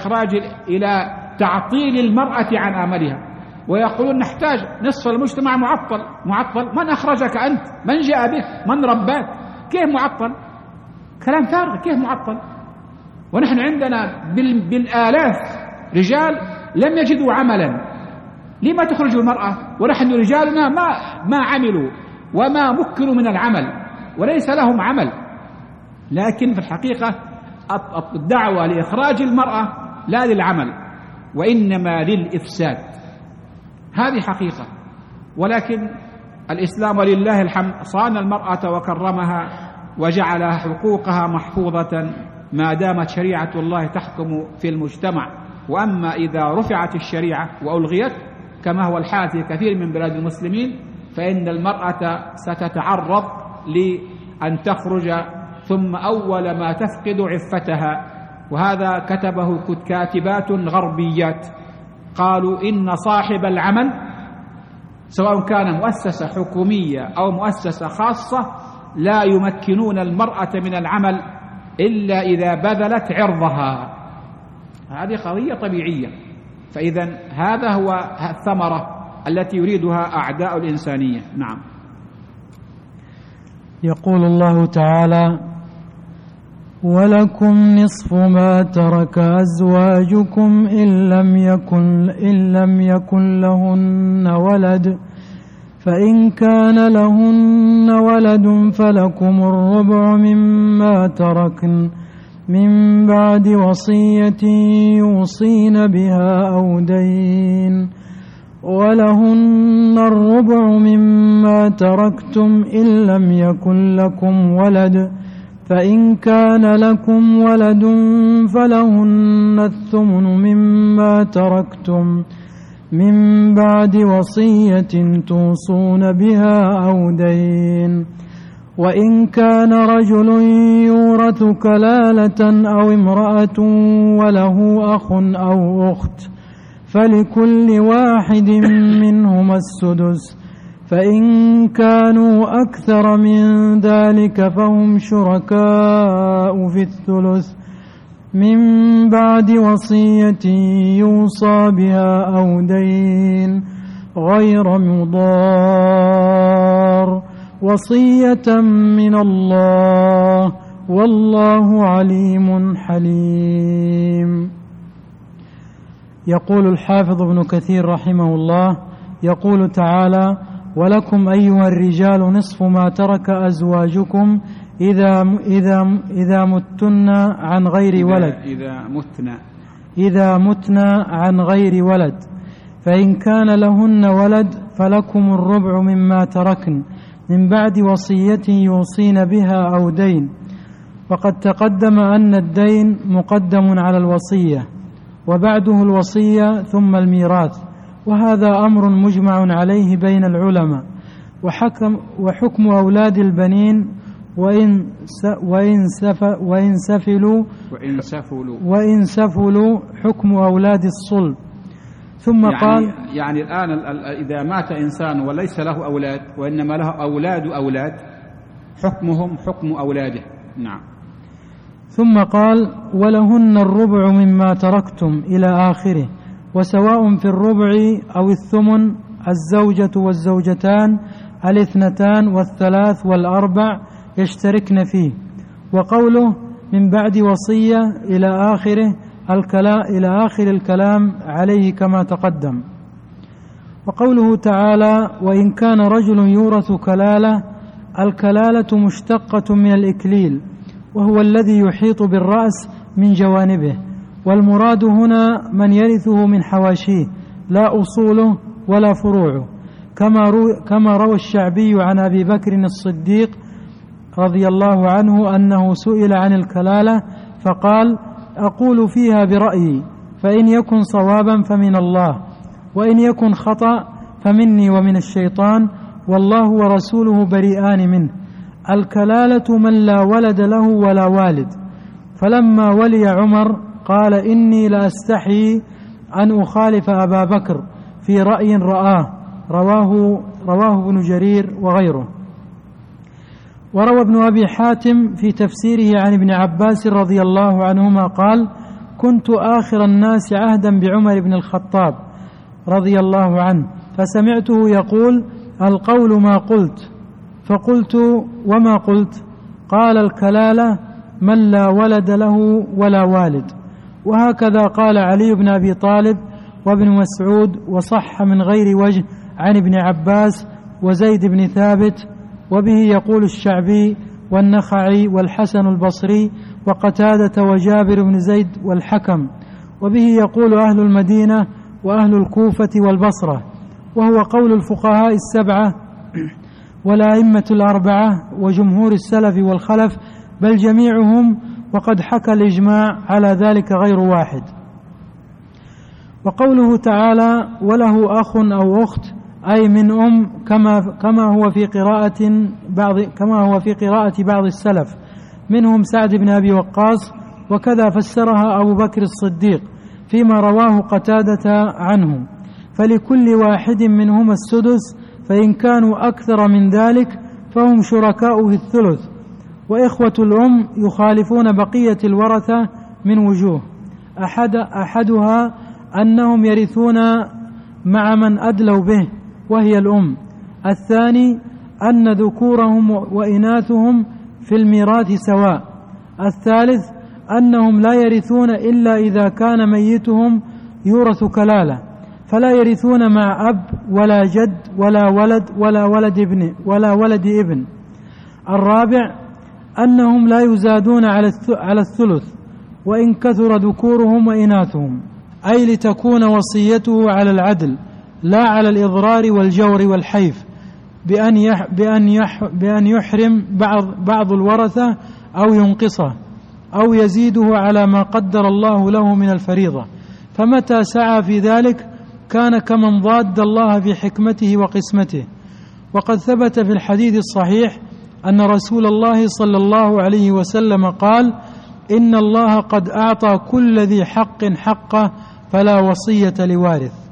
إلى تعطيل المرأة عن عملها، ويقولون نحتاج نصف المجتمع معطل. من أخرجك أنت؟ من جاء بك؟ من رباك؟ كيف معطل؟ كلام فارغ، كيف معطل؟ ونحن عندنا بالآلاف رجال لم يجدوا عملا. لما تخرج المرأة ونحن رجالنا ما عملوا وما مكنوا من العمل وليس لهم عمل؟ لكن في الحقيقة الدعوة لإخراج المرأة لا للعمل وإنما للإفساد، هذه حقيقة. ولكن الإسلام ولله الحمد صان المرأة وكرمها وجعل حقوقها محفوظة ما دامت شريعة الله تحكم في المجتمع. وأما إذا رفعت الشريعة وألغيت كما هو الحال في كثير من بلاد المسلمين فإن المرأة ستتعرض لأن تخرج ثم أول ما تفقد عفتها. وهذا كتبه كاتبات غربيات قالوا إن صاحب العمل سواء كان مؤسسة حكومية أو مؤسسة خاصة لا يمكنون المرأة من العمل إلا إذا بذلت عرضها. هذه قضية طبيعية. فإذا هذا هو الثمرة التي يريدها أعداء الإنسانية. نعم. يقول الله تعالى: ولكم نصف ما ترك أزواجكم إن لم يكن لهن ولد، فإن كان لهن ولد فلكم الربع مما تركن من بعد وصية يوصين بها أو دين، ولهن الربع مما تركتم إن لم يكن لكم ولد، فإن كان لكم ولد فلهن الثمن مما تركتم من بعد وصية توصون بها أو دين. وإن كان رجل يورث كلالة أو امرأة وله أخ أو أخت فلكل واحد منهما السدس، فإن كانوا أكثر من ذلك فهم شركاء في الثلث من بعد وصية يوصى بها أو دين غير مضار، وصية من الله والله عليم حليم. يقول الحافظ ابن كثير رحمه الله: يقول تعالى: ولكم أيها الرجال نصف ما ترك أزواجكم إذا متن عن غير ولد، إذا متن عن غير ولد، فإن كان لهن ولد فلكم الربع مما تركن من بعد وصية يوصين بها أو دين. وقد تقدم أن الدين مقدم على الوصية وبعده الوصية ثم الميراث، وهذا أمر مجمع عليه بين العلماء. وحكم أولاد البنين وإن سفلوا حكم أولاد الصلب. ثم قال يعني الآن إذا مات إنسان وليس له أولاد وإنما له أولاد حكمهم حكم أولاده. نعم. ثم قال: ولهن الربع مما تركتم إلى آخره، وسواء في الربع أو الثمن الزوجة والزوجتان الاثنتان والثلاث والأربع يشتركن فيه. وقوله من بعد وصية إلى آخر الكلام عليه كما تقدم. وقوله تعالى: وإن كان رجل يورث كلالة، الكلالة مشتقة من الإكليل وهو الذي يحيط بالرأس من جوانبه، والمراد هنا من يرثه من حواشيه لا أصوله ولا فروعه، كما روى الشعبي عن أبي بكر الصديق رضي الله عنه أنه سئل عن الكلالة فقال: أقول فيها برأيي، فإن يكن صوابا فمن الله، وإن يكن خطأ فمني ومن الشيطان، والله ورسوله بريئان منه. الكلالة من لا ولد له ولا والد. فلما ولي عمر قال: إني لأستحي أن أخالف أبا بكر في رأي رآه. رواه ابن جرير وغيره. وروى ابن أبي حاتم في تفسيره عن ابن عباس رضي الله عنهما قال: كنت آخر الناس عهدا بعمر بن الخطاب رضي الله عنه، فسمعته يقول: القول ما قلت. فقلت: وما قلت؟ قال: الكلالة من لا ولد له ولا والد. وهكذا قال علي بن أبي طالب وابن مسعود، وصح من غير وجه عن ابن عباس وزيد بن ثابت. وبه يقول الشعبي والنخعي والحسن البصري وقتادة وجابر بن زيد والحكم. وبه يقول أهل المدينة وأهل الكوفة والبصرة، وهو قول الفقهاء السبعة والأئمة الأربعة وجمهور السلف والخلف، بل جميعهم، وقد حكى الإجماع على ذلك غير واحد. وقوله تعالى وله أخ أو أخت أي من كما هو في قراءة بعض السلف منهم سعد بن أبي وقاص، وكذا فسرها أبو بكر الصديق فيما رواه قتادة عنه، فلكل واحد منهما السدس، فإن كانوا أكثر من ذلك فهم شركاء في الثلث. وإخوة الأم يخالفون بقية الورثة من وجوه، أحدها أنهم يرثون مع من أدلوا به وهي الأم، الثاني أن ذكورهم وإناثهم في الميراث سواء، الثالث أنهم لا يرثون إلا إذا كان ميتهم يورث كلالة، فلا يرثون مع أب ولا جد ولا ولد ابن. الرابع أنهم لا يزادون على الثلث وإن كثر ذكورهم وإناثهم، أي لتكون وصيته على العدل لا على الإضرار والجور والحيف، بأن يحرم بعض الورثة أو ينقصه أو يزيده على ما قدر الله له من الفريضة، فمتى سعى في ذلك كان كمن ضاد الله في حكمته وقسمته. وقد ثبت في الحديث الصحيح أن رسول الله صلى الله عليه وسلم قال إن الله قد أعطى كل ذي حق حقه فلا وصية لوارث.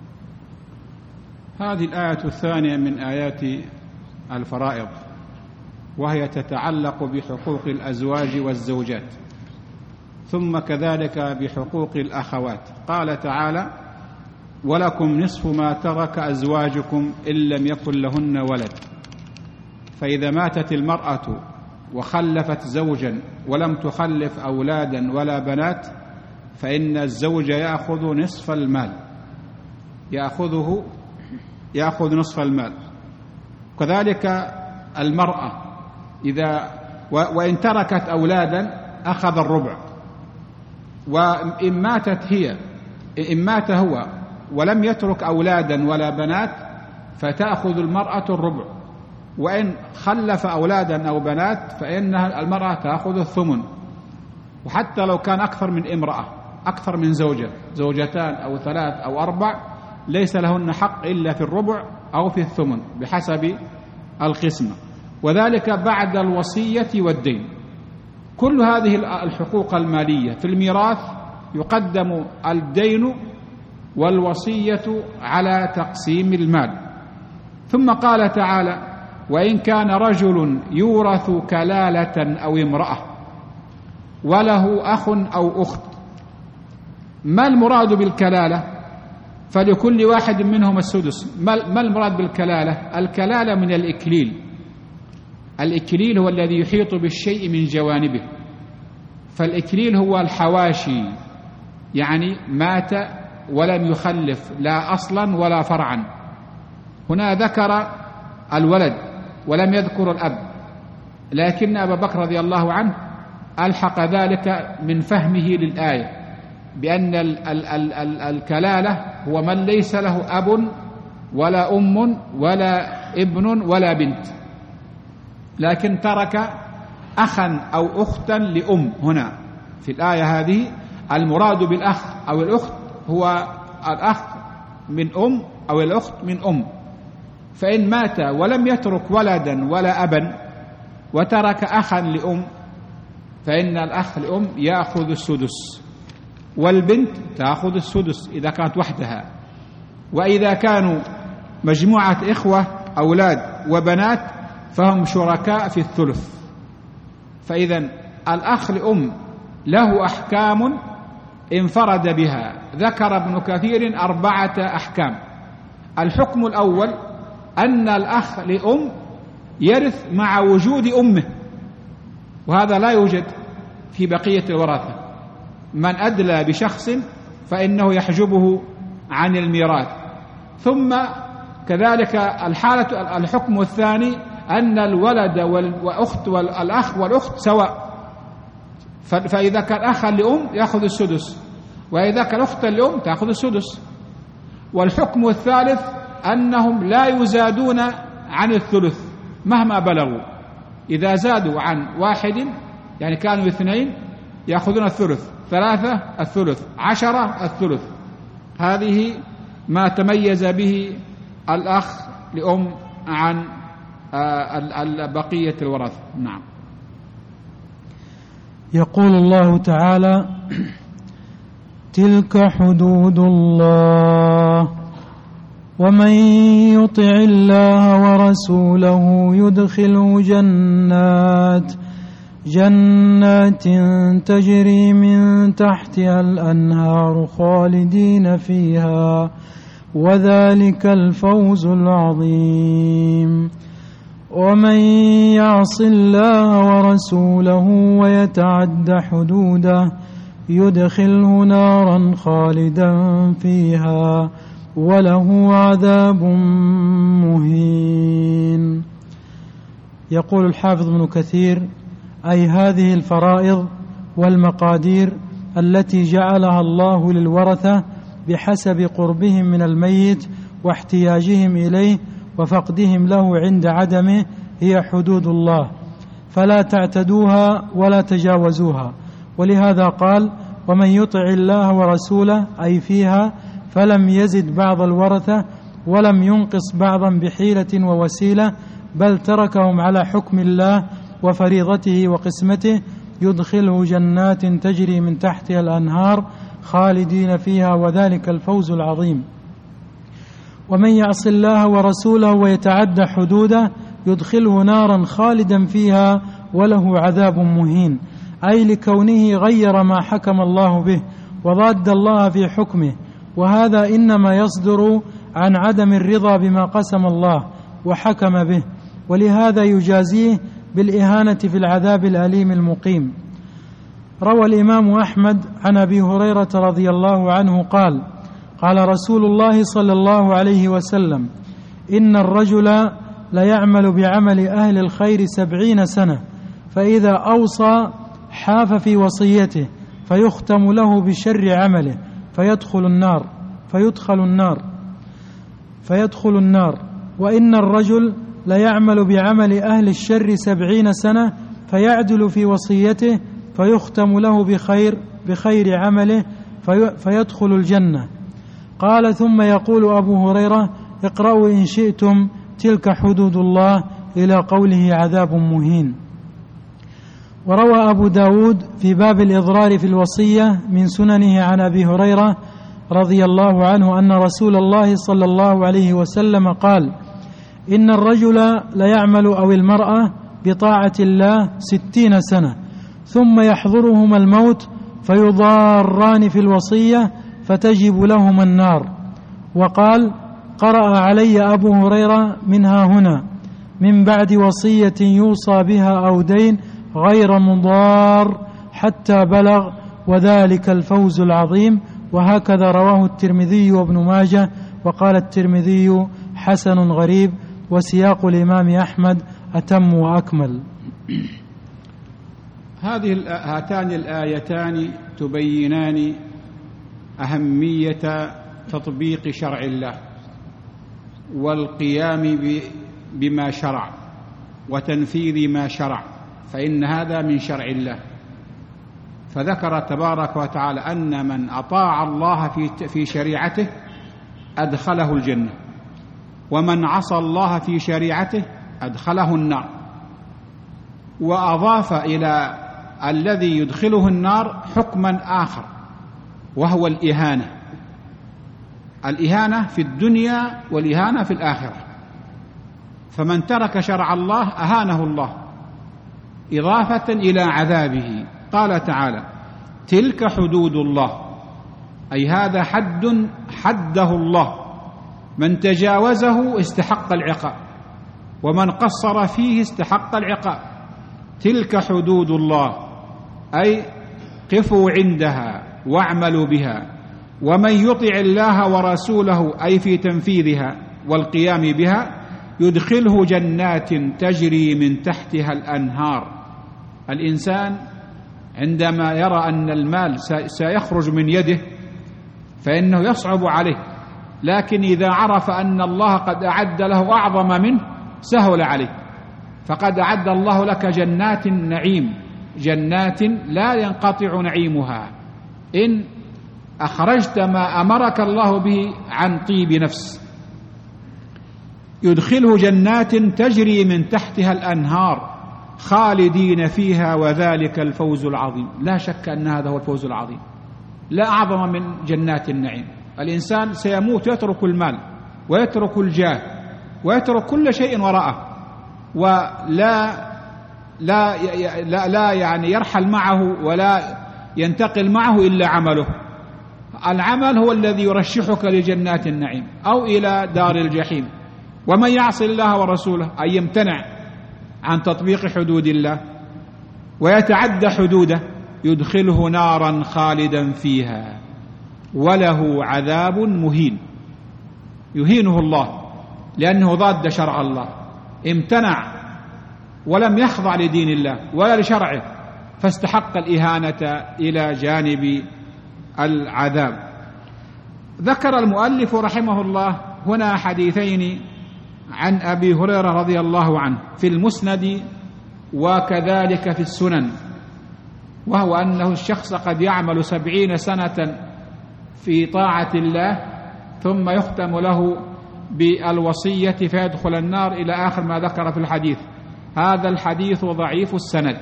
هذه الآية الثانية من آيات الفرائض، وهي تتعلق بحقوق الأزواج والزوجات، ثم كذلك بحقوق الأخوات. قال تعالى ولكم نصف ما ترك أزواجكم إن لم يكن لهن ولد، فإذا ماتت المرأة وخلفت زوجا ولم تخلف أولادا ولا بنات فإن الزوج يأخذ نصف المال، يأخذ نصف المال. كذلك المرأة وإن تركت أولادا أخذ الربع، وإن مات هو ولم يترك أولادا ولا بنات فتأخذ المرأة الربع، وإن خلف أولادا أو بنات فإن المرأة تأخذ الثمن. وحتى لو كان أكثر من امرأة، أكثر من زوجتان أو 3 أو 4، ليس لهن حق إلا في الربع أو في الثمن بحسب القسمة، وذلك بعد الوصية والدين. كل هذه الحقوق المالية في الميراث يقدم الدين والوصية على تقسيم المال. ثم قال تعالى وإن كان رجل يورث كلالة أو امرأة وله أخ أو أخت. ما المراد بالكلالة؟ فلكل واحد منهم السدس. ما المراد بالكلالة؟ الكلالة من الإكليل هو الذي يحيط بالشيء من جوانبه، فالإكليل هو الحواشي، يعني مات ولم يخلف لا أصلا ولا فرعا. هنا ذكر الولد ولم يذكر الأب، لكن أبا بكر رضي الله عنه ألحق ذلك من فهمه للآية بأن الكلالة هو من ليس له أب ولا أم ولا ابن ولا بنت، لكن ترك أخا أو أختا لأم. هنا في الآية هذه المراد بالأخ أو الأخت هو الأخ من أم أو الأخت من أم. فإن مات ولم يترك ولدا ولا أبا وترك أخا لأم فإن الأخ لأم يأخذ السدس، والبنت تأخذ السدس إذا كانت وحدها. وإذا كانوا مجموعة إخوة أولاد وبنات فهم شركاء في الثلث. فإذا الأخ لأم له أحكام انفرد بها، ذكر ابن كثير 4 أحكام. الحكم الأول أن الأخ لأم يرث مع وجود أمه، وهذا لا يوجد في بقية الورثة. من أدلى بشخص فإنه يحجبه عن الميراث. ثم كذلك الحكم الثاني أن الولد والأخت والأخ والأخت سواء، فإذا كان أخا لأم يأخذ السدس، وإذا كان أختا لأم تأخذ السدس. والحكم الثالث أنهم لا يزادون عن الثلث، مهما بلغوا. إذا زادوا عن 1 يعني كانوا 2 يأخذون الثلث، 3 الثلث، 10 الثلث. هذه ما تميز به الأخ لأم عن بقية الورثة. نعم. يقول الله تعالى: تلك حدود الله ومن يطع الله ورسوله يدخله جنات تجري من تحتها الأنهار خالدين فيها وذلك الفوز العظيم. ومن يعص الله ورسوله ويتعد حدوده يدخله نارا خالدا فيها وله عذاب مهين. يقول الحافظ ابن كثير: أي هذه الفرائض والمقادير التي جعلها الله للورثة بحسب قربهم من الميت واحتياجهم إليه وفقدهم له عند عدمه هي حدود الله، فلا تعتدوها ولا تجاوزوها. ولهذا قال: ومن يطع الله ورسوله، أي فيها، فلم يزد بعض الورثة ولم ينقص بعضا بحيلة ووسيلة، بل تركهم على حكم الله وفريضته وقسمته، يدخله جنات تجري من تحتها الأنهار خالدين فيها وذلك الفوز العظيم. ومن يعص الله ورسوله ويتعدى حدوده يدخله نارا خالدا فيها وله عذاب مهين، أي لكونه غير ما حكم الله به وضاد الله في حكمه، وهذا إنما يصدر عن عدم الرضا بما قسم الله وحكم به، ولهذا يجازيه بالإهانة في العذاب الأليم المقيم. روى الإمام أحمد عن أبي هريرة رضي الله عنه قال: قال رسول الله صلى الله عليه وسلم: إن الرجل ليعمل بعمل أهل الخير 70 سنة، فإذا أوصى حاف في وصيته فيختم له بشر عمله فيدخل النار. وإن الرجل ليعمل بعمل أهل الشر 70 سنة فيعدل في وصيته فيختم له بخير عمله فيدخل الجنة. قال: ثم يقول أبو هريرة: اقرأوا إن شئتم تلك حدود الله، إلى قوله عذاب مهين. وروى أبو داود في باب الإضرار في الوصية من سننه عن أبي هريرة رضي الله عنه أن رسول الله صلى الله عليه وسلم قال: إن الرجل ليعمل أو المرأة بطاعة الله 60 سنة ثم يحضرهما الموت فيضاران في الوصية فتجب لهما النار. وقال: قرأ علي أبو هريرة منها هنا من بعد وصية يوصى بها أو دين غير مضار حتى بلغ وذلك الفوز العظيم. وهكذا رواه الترمذي وابن ماجه، وقال الترمذي حسن غريب، وسياق الإمام أحمد أتم وأكمل. هاتان الآيتان تبينان أهمية تطبيق شرع الله والقيام بما شرع وتنفيذ ما شرع، فإن هذا من شرع الله. فذكر تبارك وتعالى أن من أطاع الله في شريعته أدخله الجنة، ومن عصى الله في شريعته أدخله النار. وأضاف إلى الذي يدخله النار حكما آخر، وهو الإهانة في الدنيا والإهانة في الآخرة. فمن ترك شرع الله أهانه الله إضافة إلى عذابه. قال تعالى: تلك حدود الله، أي هذا حده الله، من تجاوزه استحق العقاب، ومن قصر فيه استحق العقاب. تلك حدود الله، أي قفوا عندها واعملوا بها. ومن يطع الله ورسوله، أي في تنفيذها والقيام بها، يدخله جنات تجري من تحتها الأنهار. الإنسان عندما يرى أن المال سيخرج من يده فإنه يصعب عليه، لكن إذا عرف أن الله قد أعد له أعظم منه سهل عليه. فقد أعد الله لك جنات النعيم، جنات لا ينقطع نعيمها إن أخرجت ما أمرك الله به عن طيب نفس. يدخله جنات تجري من تحتها الأنهار خالدين فيها وذلك الفوز العظيم. لا شك أن هذا هو الفوز العظيم، لا أعظم من جنات النعيم. الإنسان سيموت يترك المال ويترك الجاه ويترك كل شيء وراءه، ولا لا لا لا يعني يرحل معه ولا ينتقل معه إلا عمله. العمل هو الذي يرشحك لجنات النعيم أو إلى دار الجحيم. ومن يعص الله ورسوله أي يمتنع عن تطبيق حدود الله ويتعدى حدوده يدخله نارا خالدا فيها وله عذاب مهين، يهينه الله لأنه ضاد شرع الله، امتنع ولم يخضع لدين الله ولا لشرعه، فاستحق الإهانة إلى جانب العذاب. ذكر المؤلف رحمه الله هنا حديثين عن أبي هريرة رضي الله عنه في المسند وكذلك في السنن، وهو أنه الشخص قد يعمل 70 سنة في طاعة الله ثم يختم له بالوصية فيدخل النار إلى آخر ما ذكر في الحديث. هذا الحديث ضعيف السند،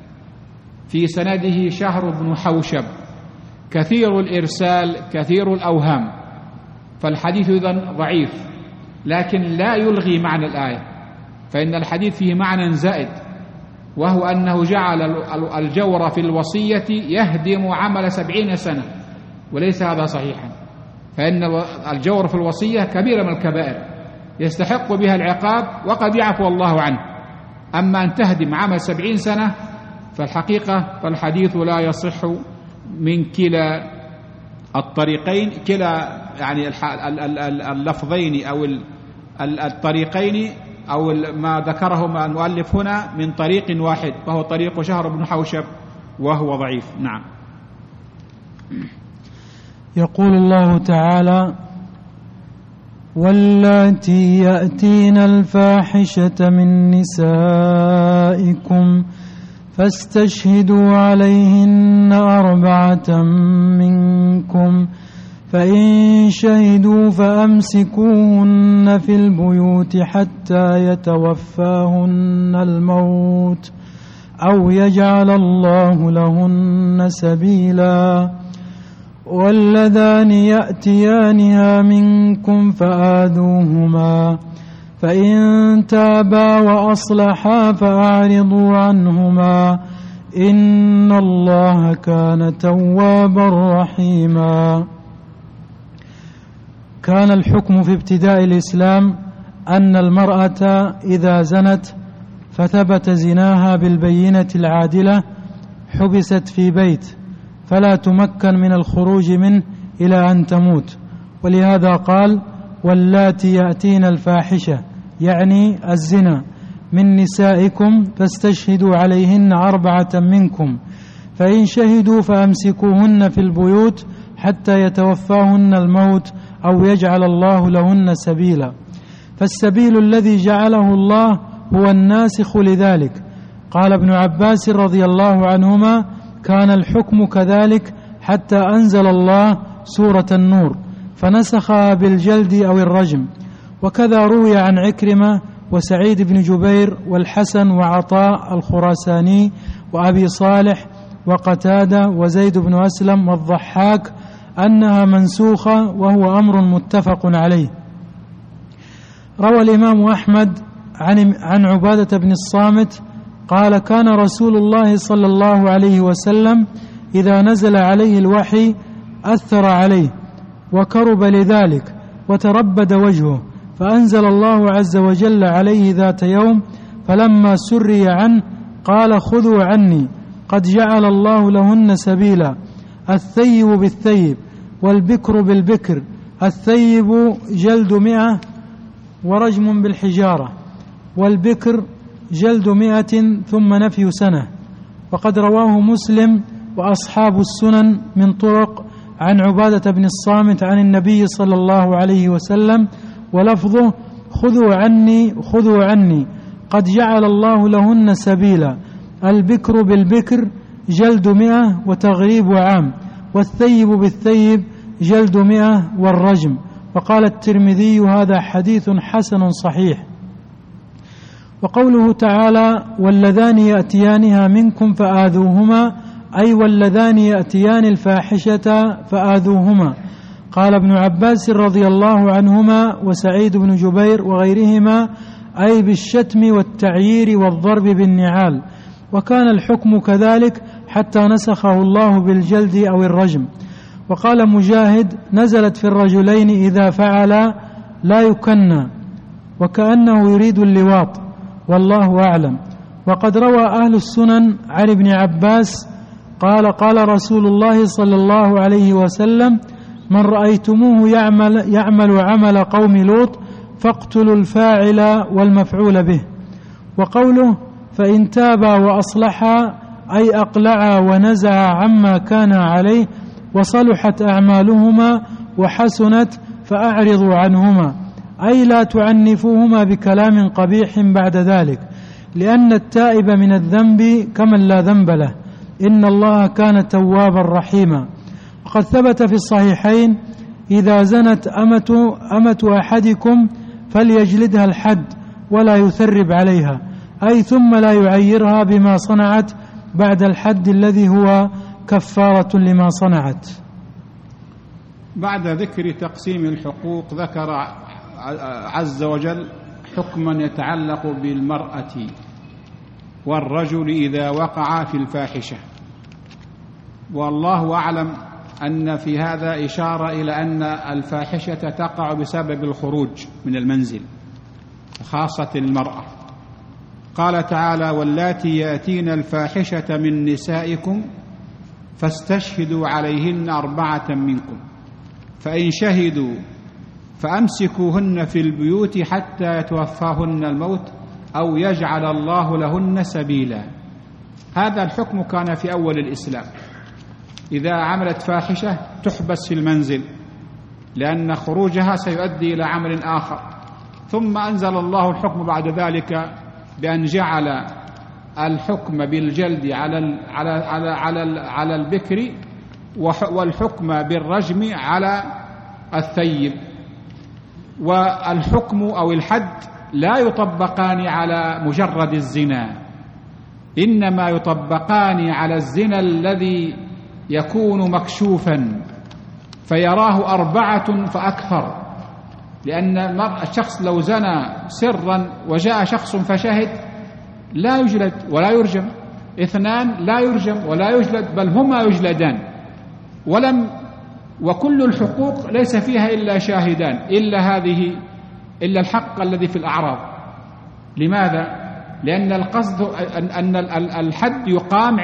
في سنده شهر بن حوشب كثير الإرسال كثير الأوهام، فالحديث إذن ضعيف، لكن لا يلغي معنى الآية، فإن الحديث فيه معنى زائد، وهو أنه جعل الجور في الوصية يهدم عمل 70 سنة، وليس هذا صحيحا، فإن الجور في الوصية كبيرة من الكبائر يستحق بها العقاب وقد يعفو الله عنه. أما أن تهدم عمل 70 سنة فالحقيقة فالحديث لا يصح من كلا الطريقين، كلا يعني اللفظين أو الطريقين أو ما ذكرهما المؤلف هنا من طريق واحد، وهو طريق شهر بن حوشب وهو ضعيف. نعم. يقول الله تعالى: واللاتي يأتين الفاحشة من نسائكم فاستشهدوا عليهن 4 منكم، فإن شهدوا فأمسكوهن في البيوت حتى يتوفاهن الموت أو يجعل الله لهن سبيلا. واللذان يأتيانها منكم فآذوهما، فإن تابا وأصلحا فأعرضوا عنهما، إن الله كان توابا رحيما. كان الحكم في ابتداء الإسلام أن المرأة إذا زنت فثبت زناها بالبينة العادلة حبست في بيت فلا تمكن من الخروج منه إلى أن تموت، ولهذا قال: واللاتي يأتين الفاحشة، يعني الزنا، من نسائكم فاستشهدوا عليهن 4 منكم، فإن شهدوا فأمسكوهن في البيوت حتى يتوفاهن الموت أو يجعل الله لهن سبيلا. فالسبيل الذي جعله الله هو الناسخ لذلك. قال ابن عباس رضي الله عنهما: كان الحكم كذلك حتى أنزل الله سورة النور فنسخها بالجلد أو الرجم. وكذا روي عن عكرمة وسعيد بن جبير والحسن وعطاء الخراساني وأبي صالح وقتادة وزيد بن أسلم والضحاك أنها منسوخة، وهو أمر متفق عليه. روى الإمام أحمد عن عبادة بن الصامت قال: كان رسول الله صلى الله عليه وسلم إذا نزل عليه الوحي أثر عليه وكرب لذلك وتربد وجهه، فأنزل الله عز وجل عليه ذات يوم فلما سري عنه قال: خذوا عني قد جعل الله لهن سبيلا، الثيب بالثيب والبكر بالبكر، الثيب جلد 100 ورجم بالحجارة، والبكر جلد 100 ثم نفي سنة. وقد رواه مسلم وأصحاب السنن من طرق عن عبادة بن الصامت عن النبي صلى الله عليه وسلم، ولفظه: خذوا عني قد جعل الله لهن سبيلا، البكر بالبكر جلد 100 وتغريب عام، والثيب بالثيب جلد 100 والرجم. وقال الترمذي هذا حديث حسن صحيح. وقوله تعالى واللذان يأتيانها منكم فآذوهما، أي واللذان يأتيان الفاحشة فآذوهما. قال ابن عباس رضي الله عنهما وسعيد بن جبير وغيرهما أي بالشتم والتعيير والضرب بالنعال، وكان الحكم كذلك حتى نسخه الله بالجلد أو الرجم. وقال مجاهد نزلت في الرجلين إذا فعلا لا يكنى، وكأنه يريد اللواط، والله أعلم. وقد روى أهل السنن عن ابن عباس قال قال رسول الله صلى الله عليه وسلم من رأيتموه يعمل عمل قوم لوط فاقتلوا الفاعل والمفعول به. وقوله فإن تابا وأصلحا أي أقلعا ونزعا عما كان عليه وصلحت أعمالهما وحسنت فأعرضوا عنهما، أي لا تعنفوهما بكلام قبيح بعد ذلك، لأن التائب من الذنب كمن لا ذنب له، إن الله كان توابا رحيما. وقد ثبت في الصحيحين إذا زنت أمة أحدكم فليجلدها الحد ولا يثرب عليها، أي ثم لا يعيرها بما صنعت بعد الحد الذي هو كفارة لما صنعت. بعد ذكر تقسيم الحقوق ذكر عز وجل حكما يتعلق بالمرأة والرجل إذا وقع في الفاحشة. والله أعلم أن في هذا إشارة إلى أن الفاحشة تقع بسبب الخروج من المنزل، خاصة المرأة. قال تعالى واللاتي يأتين الفاحشة من نسائكم فاستشهدوا عليهن 4 منكم، فإن شهدوا فأمسكوهن في البيوت حتى يتوفاهن الموت أو يجعل الله لهن سبيلا. هذا الحكم كان في أول الإسلام، إذا عملت فاحشة تحبس في المنزل لأن خروجها سيؤدي إلى عمل آخر. ثم أنزل الله الحكم بعد ذلك بأن جعل الحكم بالجلد على البكر والحكم بالرجم على الثيب. والحكم أو الحد لا يطبقان على مجرد الزنا، إنما يطبقان على الزنا الذي يكون مكشوفا فيراه 4 فأكثر، لأن الشخص لو زنى سرا وجاء شخص فشهد لا يجلد ولا يرجم، 2 لا يرجم ولا يجلد، بل هما يجلدان. وكل الحقوق ليس فيها إلا شاهدان إلا الحق الذي في الأعراض. لماذا؟ لأن القصد أن الحد يقام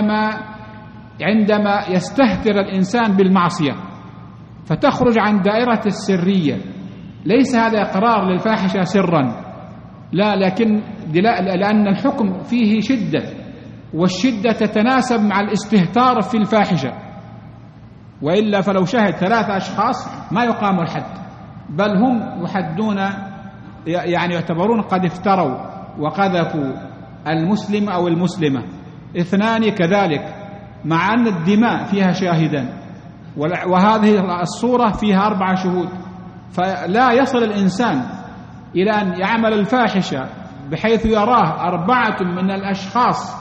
عندما يستهتر الإنسان بالمعصية فتخرج عن دائرة السرية. ليس هذا إقرار للفاحشة سرا، لا، لكن لأن الحكم فيه شدة، والشدة تتناسب مع الاستهتار في الفاحشة، وإلا فلو شهد 3 أشخاص ما يقام الحد، بل هم يحدون، يعني يعتبرون قد افتروا وقذفوا المسلم أو المسلمة. 2 كذلك، مع أن الدماء فيها شاهدا، وهذه الصورة فيها 4 شهود. فلا يصل الإنسان إلى أن يعمل الفاحشة بحيث يراه 4 من الأشخاص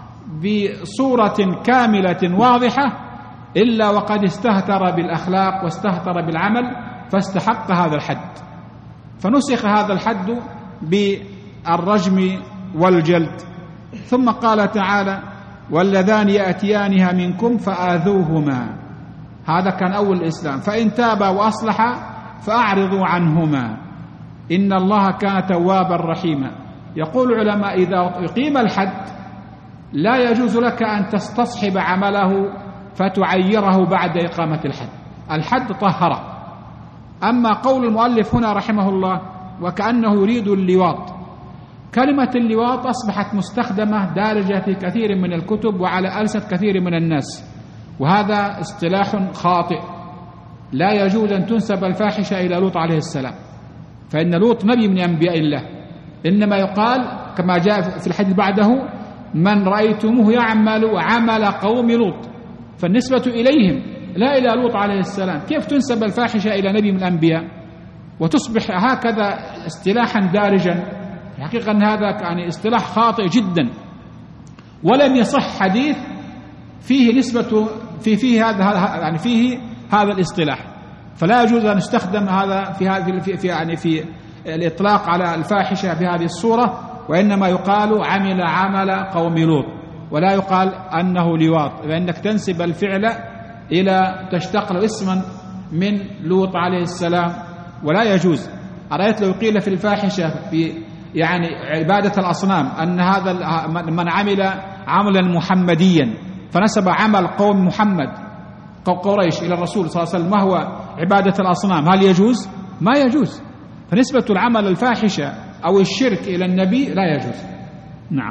بصورة كاملة واضحة إلا وقد استهتر بالأخلاق واستهتر بالعمل فاستحق هذا الحد. فنسخ هذا الحد بالرجم والجلد. ثم قال تعالى واللذان يأتيانها منكم فآذوهما، هذا كان أول الإسلام. فإن تابا وأصلحا فأعرضوا عنهما إن الله كان توابا رحيما. يقول العلماء إذا أقيم الحد لا يجوز لك أن تستصحب عمله فتعيره بعد إقامة الحد طهره. أما قول المؤلف هنا رحمه الله وكأنه يريد اللواط، كلمة اللواط أصبحت مستخدمة دارجة في كثير من الكتب وعلى ألسنة كثير من الناس، وهذا اصطلاح خاطئ. لا يجوز أن تنسب الفاحشة إلى لوط عليه السلام، فإن لوط نبي من أنبياء الله، إنما يقال كما جاء في الحديث بعده: من رأيتموه يعمل عمل قوم لوط. فالنسبة إليهم لا إلى لوط عليه السلام. كيف تنسب الفاحشة إلى نبي من الأنبياء وتصبح هكذا اصطلاحا دارجا؟ حقيقة أن هذا يعني اصطلاح خاطئ جدا، ولم يصح حديث فيه نسبة فيه هذا الاصطلاح. فلا يجوز أن يستخدم هذا في الإطلاق على الفاحشة بهذه الصورة، وإنما يقال عمل عمل قوم لوط، ولا يقال أنه لواط، لأنك تنسب الفعل إلى تشتق له اسما من لوط عليه السلام، ولا يجوز. أرأيت لو قيل في الفاحشة في يعني عبادة الأصنام أن هذا من عمل عملا محمديا فنسب عمل قوم محمد قريش إلى الرسول صلى الله عليه وسلم وهو عبادة الأصنام، هل يجوز؟ ما يجوز. فنسبة العمل الفاحشة أو الشرك إلى النبي لا يجوز. نعم.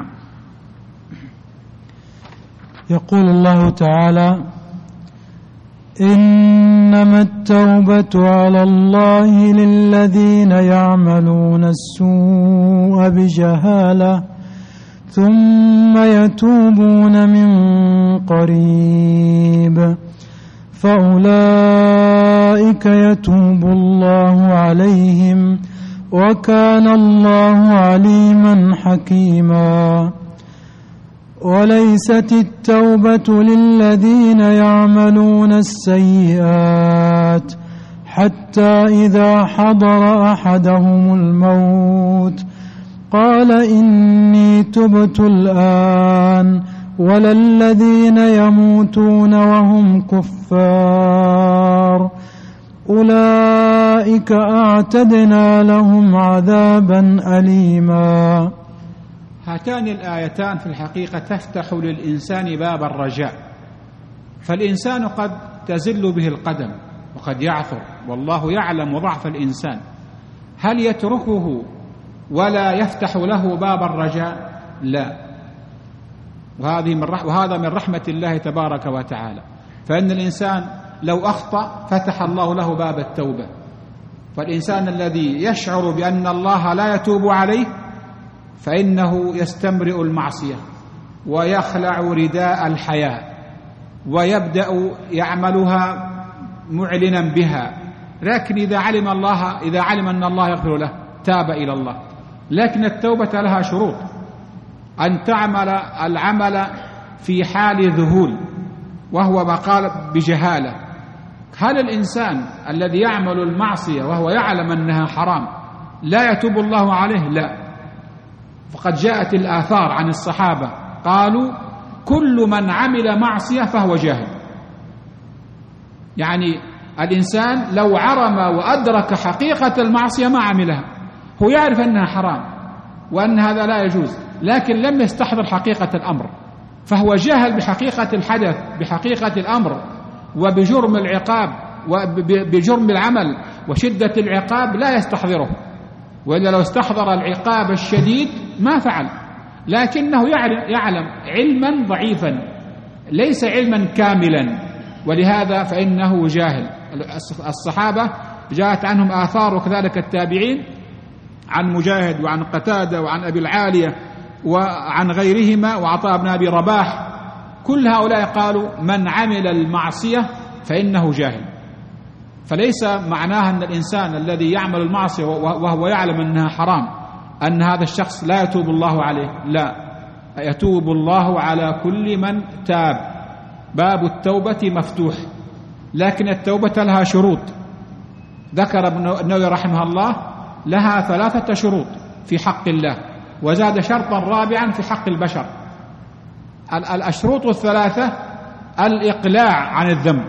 يقول الله تعالى: إنما التوبة على الله للذين يعملون السوء بجهالة ثم يتوبون من قريب فأولئك يتوب الله عليهم وكان الله عليما حكيما. وليست التوبة للذين يعملون السيئات حتى إذا حضر أحدهم الموت قال إني تبت الآن، ولا الذين يموتون وهم كفار أولئك أعتدنا لهم عذابا أليما. هاتان الآيتان في الحقيقة تفتح للإنسان باب الرجاء، فالإنسان قد تزل به القدم وقد يعثر، والله يعلم ضعف الإنسان، هل يتركه ولا يفتح له باب الرجاء؟ لا. وهذا من رحمة الله تبارك وتعالى، فإن الإنسان لو أخطأ فتح الله له باب التوبة. فالإنسان الذي يشعر بأن الله لا يتوب عليه فإنه يستمرئ المعصية ويخلع رداء الحياء ويبدأ يعملها معلنا بها، لكن إذا علم أن الله يغفر له تاب إلى الله. لكن التوبة لها شروط، أن تعمل العمل في حال ذهول وهو ما قال بجهالة. هل الإنسان الذي يعمل المعصية وهو يعلم أنها حرام لا يتوب الله عليه؟ لا. فقد جاءت الآثار عن الصحابة قالوا كل من عمل معصية فهو جاهل. يعني الإنسان لو عرم وأدرك حقيقة المعصية ما عملها، هو يعرف أنها حرام وأن هذا لا يجوز، لكن لم يستحضر حقيقة الأمر، فهو جاهل بحقيقة الحدث، بحقيقة الأمر، وبجرم العقاب وبجرم العمل وشدة العقاب لا يستحضره، وإلا لو استحضر العقاب الشديد ما فعل، لكنه يعلم علما ضعيفا ليس علما كاملا، ولهذا فإنه جاهل. الصحابة جاءت عنهم آثار وكذلك التابعين عن مجاهد وعن قتادة وعن أبي العالية وعن غيرهما وعطاء بن أبي رباح، كل هؤلاء قالوا من عمل المعصية فإنه جاهل. فليس معناها أن الإنسان الذي يعمل المعصية وهو يعلم أنها حرام أن هذا الشخص لا يتوب الله عليه، لا، يتوب الله على كل من تاب. باب التوبة مفتوح، لكن التوبة لها شروط، ذكر ابن النووي رحمه الله لها 3 شروط في حق الله، وزاد شرطا رابعا في حق البشر. الشروط 3: الإقلاع عن الذنب،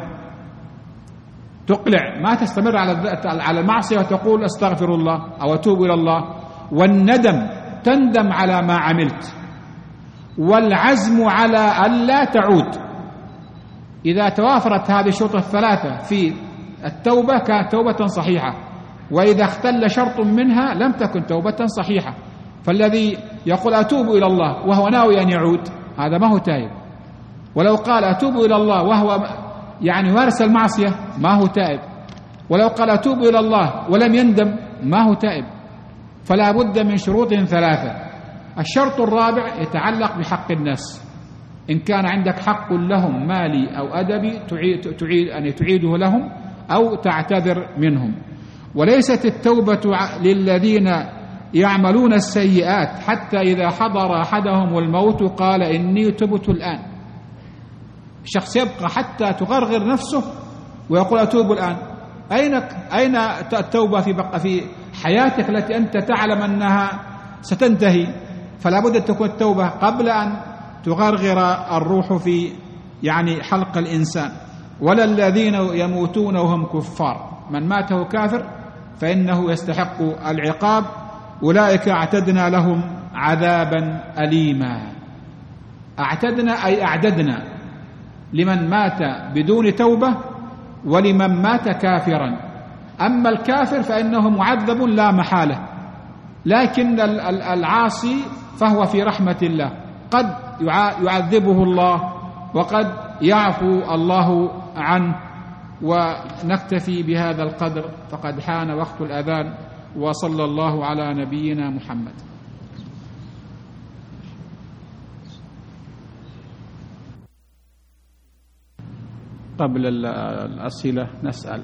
تقلع، ما تستمر على المعصية وتقول استغفر الله أو أتوب إلى الله، والندم، تندم على ما عملت، والعزم على ألا تعود. إذا توافرت هذه الشروط 3 في التوبة كانت توبة صحيحة، وإذا اختل شرط منها لم تكن توبة صحيحة. فالذي يقول أتوب إلى الله وهو ناوي أن يعود هذا ما هو تائب، ولو قال أتوب إلى الله وهو يعني مارس المعصية ما هو تائب، ولو قال أتوب إلى الله ولم يندم ما هو تائب. فلا بد من شروط 3: الشرط الرابع يتعلق بحق الناس. إن كان عندك حق لهم مالي أو أدبي تعيده لهم أو تعتذر منهم. وليست التوبة للذين يعملون السيئات حتى إذا حضر أحدهم الموت قال إني تبت الآن. الشخص يبقى حتى تغرغر نفسه ويقول أتوب الآن. أين التوبة في حياتك التي أنت تعلم أنها ستنتهي؟ فلا بد أن تكون التوبة قبل أن تغرغر الروح في حلق الإنسان. ولا الذين يموتون وهم كفار، من ماته كافر فإنه يستحق العقاب، أولئك اعتدنا لهم عذابا أليما. اعتدنا أي أعددنا لمن مات بدون توبة ولمن مات كافرا. أما الكافر فإنه معذب لا محالة، لكن العاصي فهو في رحمة الله، قد يعذبه الله وقد يعفو الله عنه. ونكتفي بهذا القدر فقد حان وقت الأذان، وصلى الله على نبينا محمد. قبل الأسئلة نسأل.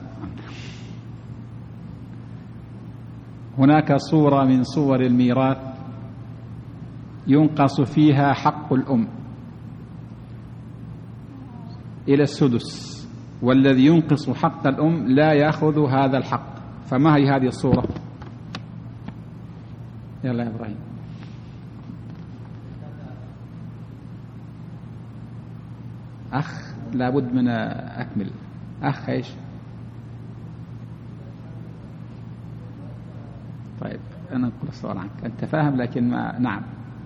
هناك صورة من صور الميراث ينقص فيها حق الأم إلى السدس، والذي ينقص حق الأم لا يأخذ هذا الحق، فما هي هذه الصورة؟ يلا يا إبراهيم. أخ لابد من أكمل. أخ إيش؟ طيب أنا أقول الصورة عنك، أنت فاهم لكن ما نعم.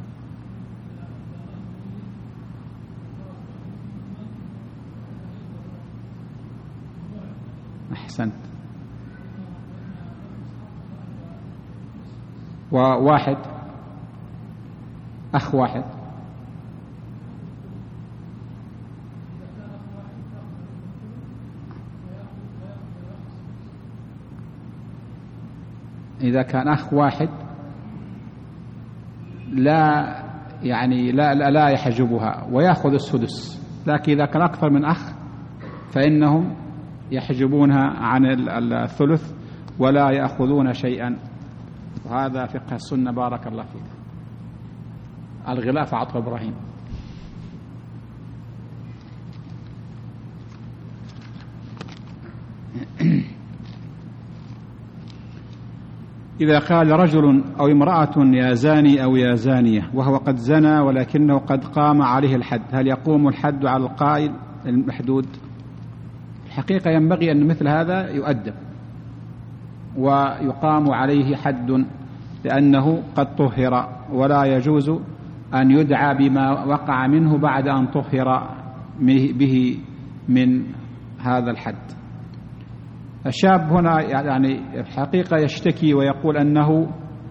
أحسنت. وواحد أخ واحد، إذا كان أخ واحد لا لا يحجبها ويأخذ السدس، لكن إذا كان أكثر من أخ فإنهم يحجبونها عن الثلث ولا يأخذون شيئا. وهذا فقه السنة. بارك الله فيك. الغلاف عطف إبراهيم. إذا قال رجل أو امرأة يا زاني أو يا زانية وهو قد زنى ولكنه قد قام عليه الحد، هل يقوم الحد على القائل المحدود؟ الحقيقة ينبغي أن مثل هذا يؤدب ويقام عليه حد، لأنه قد طهر، ولا يجوز أن يدعى بما وقع منه بعد أن طهر به من هذا الحد. الشاب هنا الحقيقة يشتكي ويقول أنه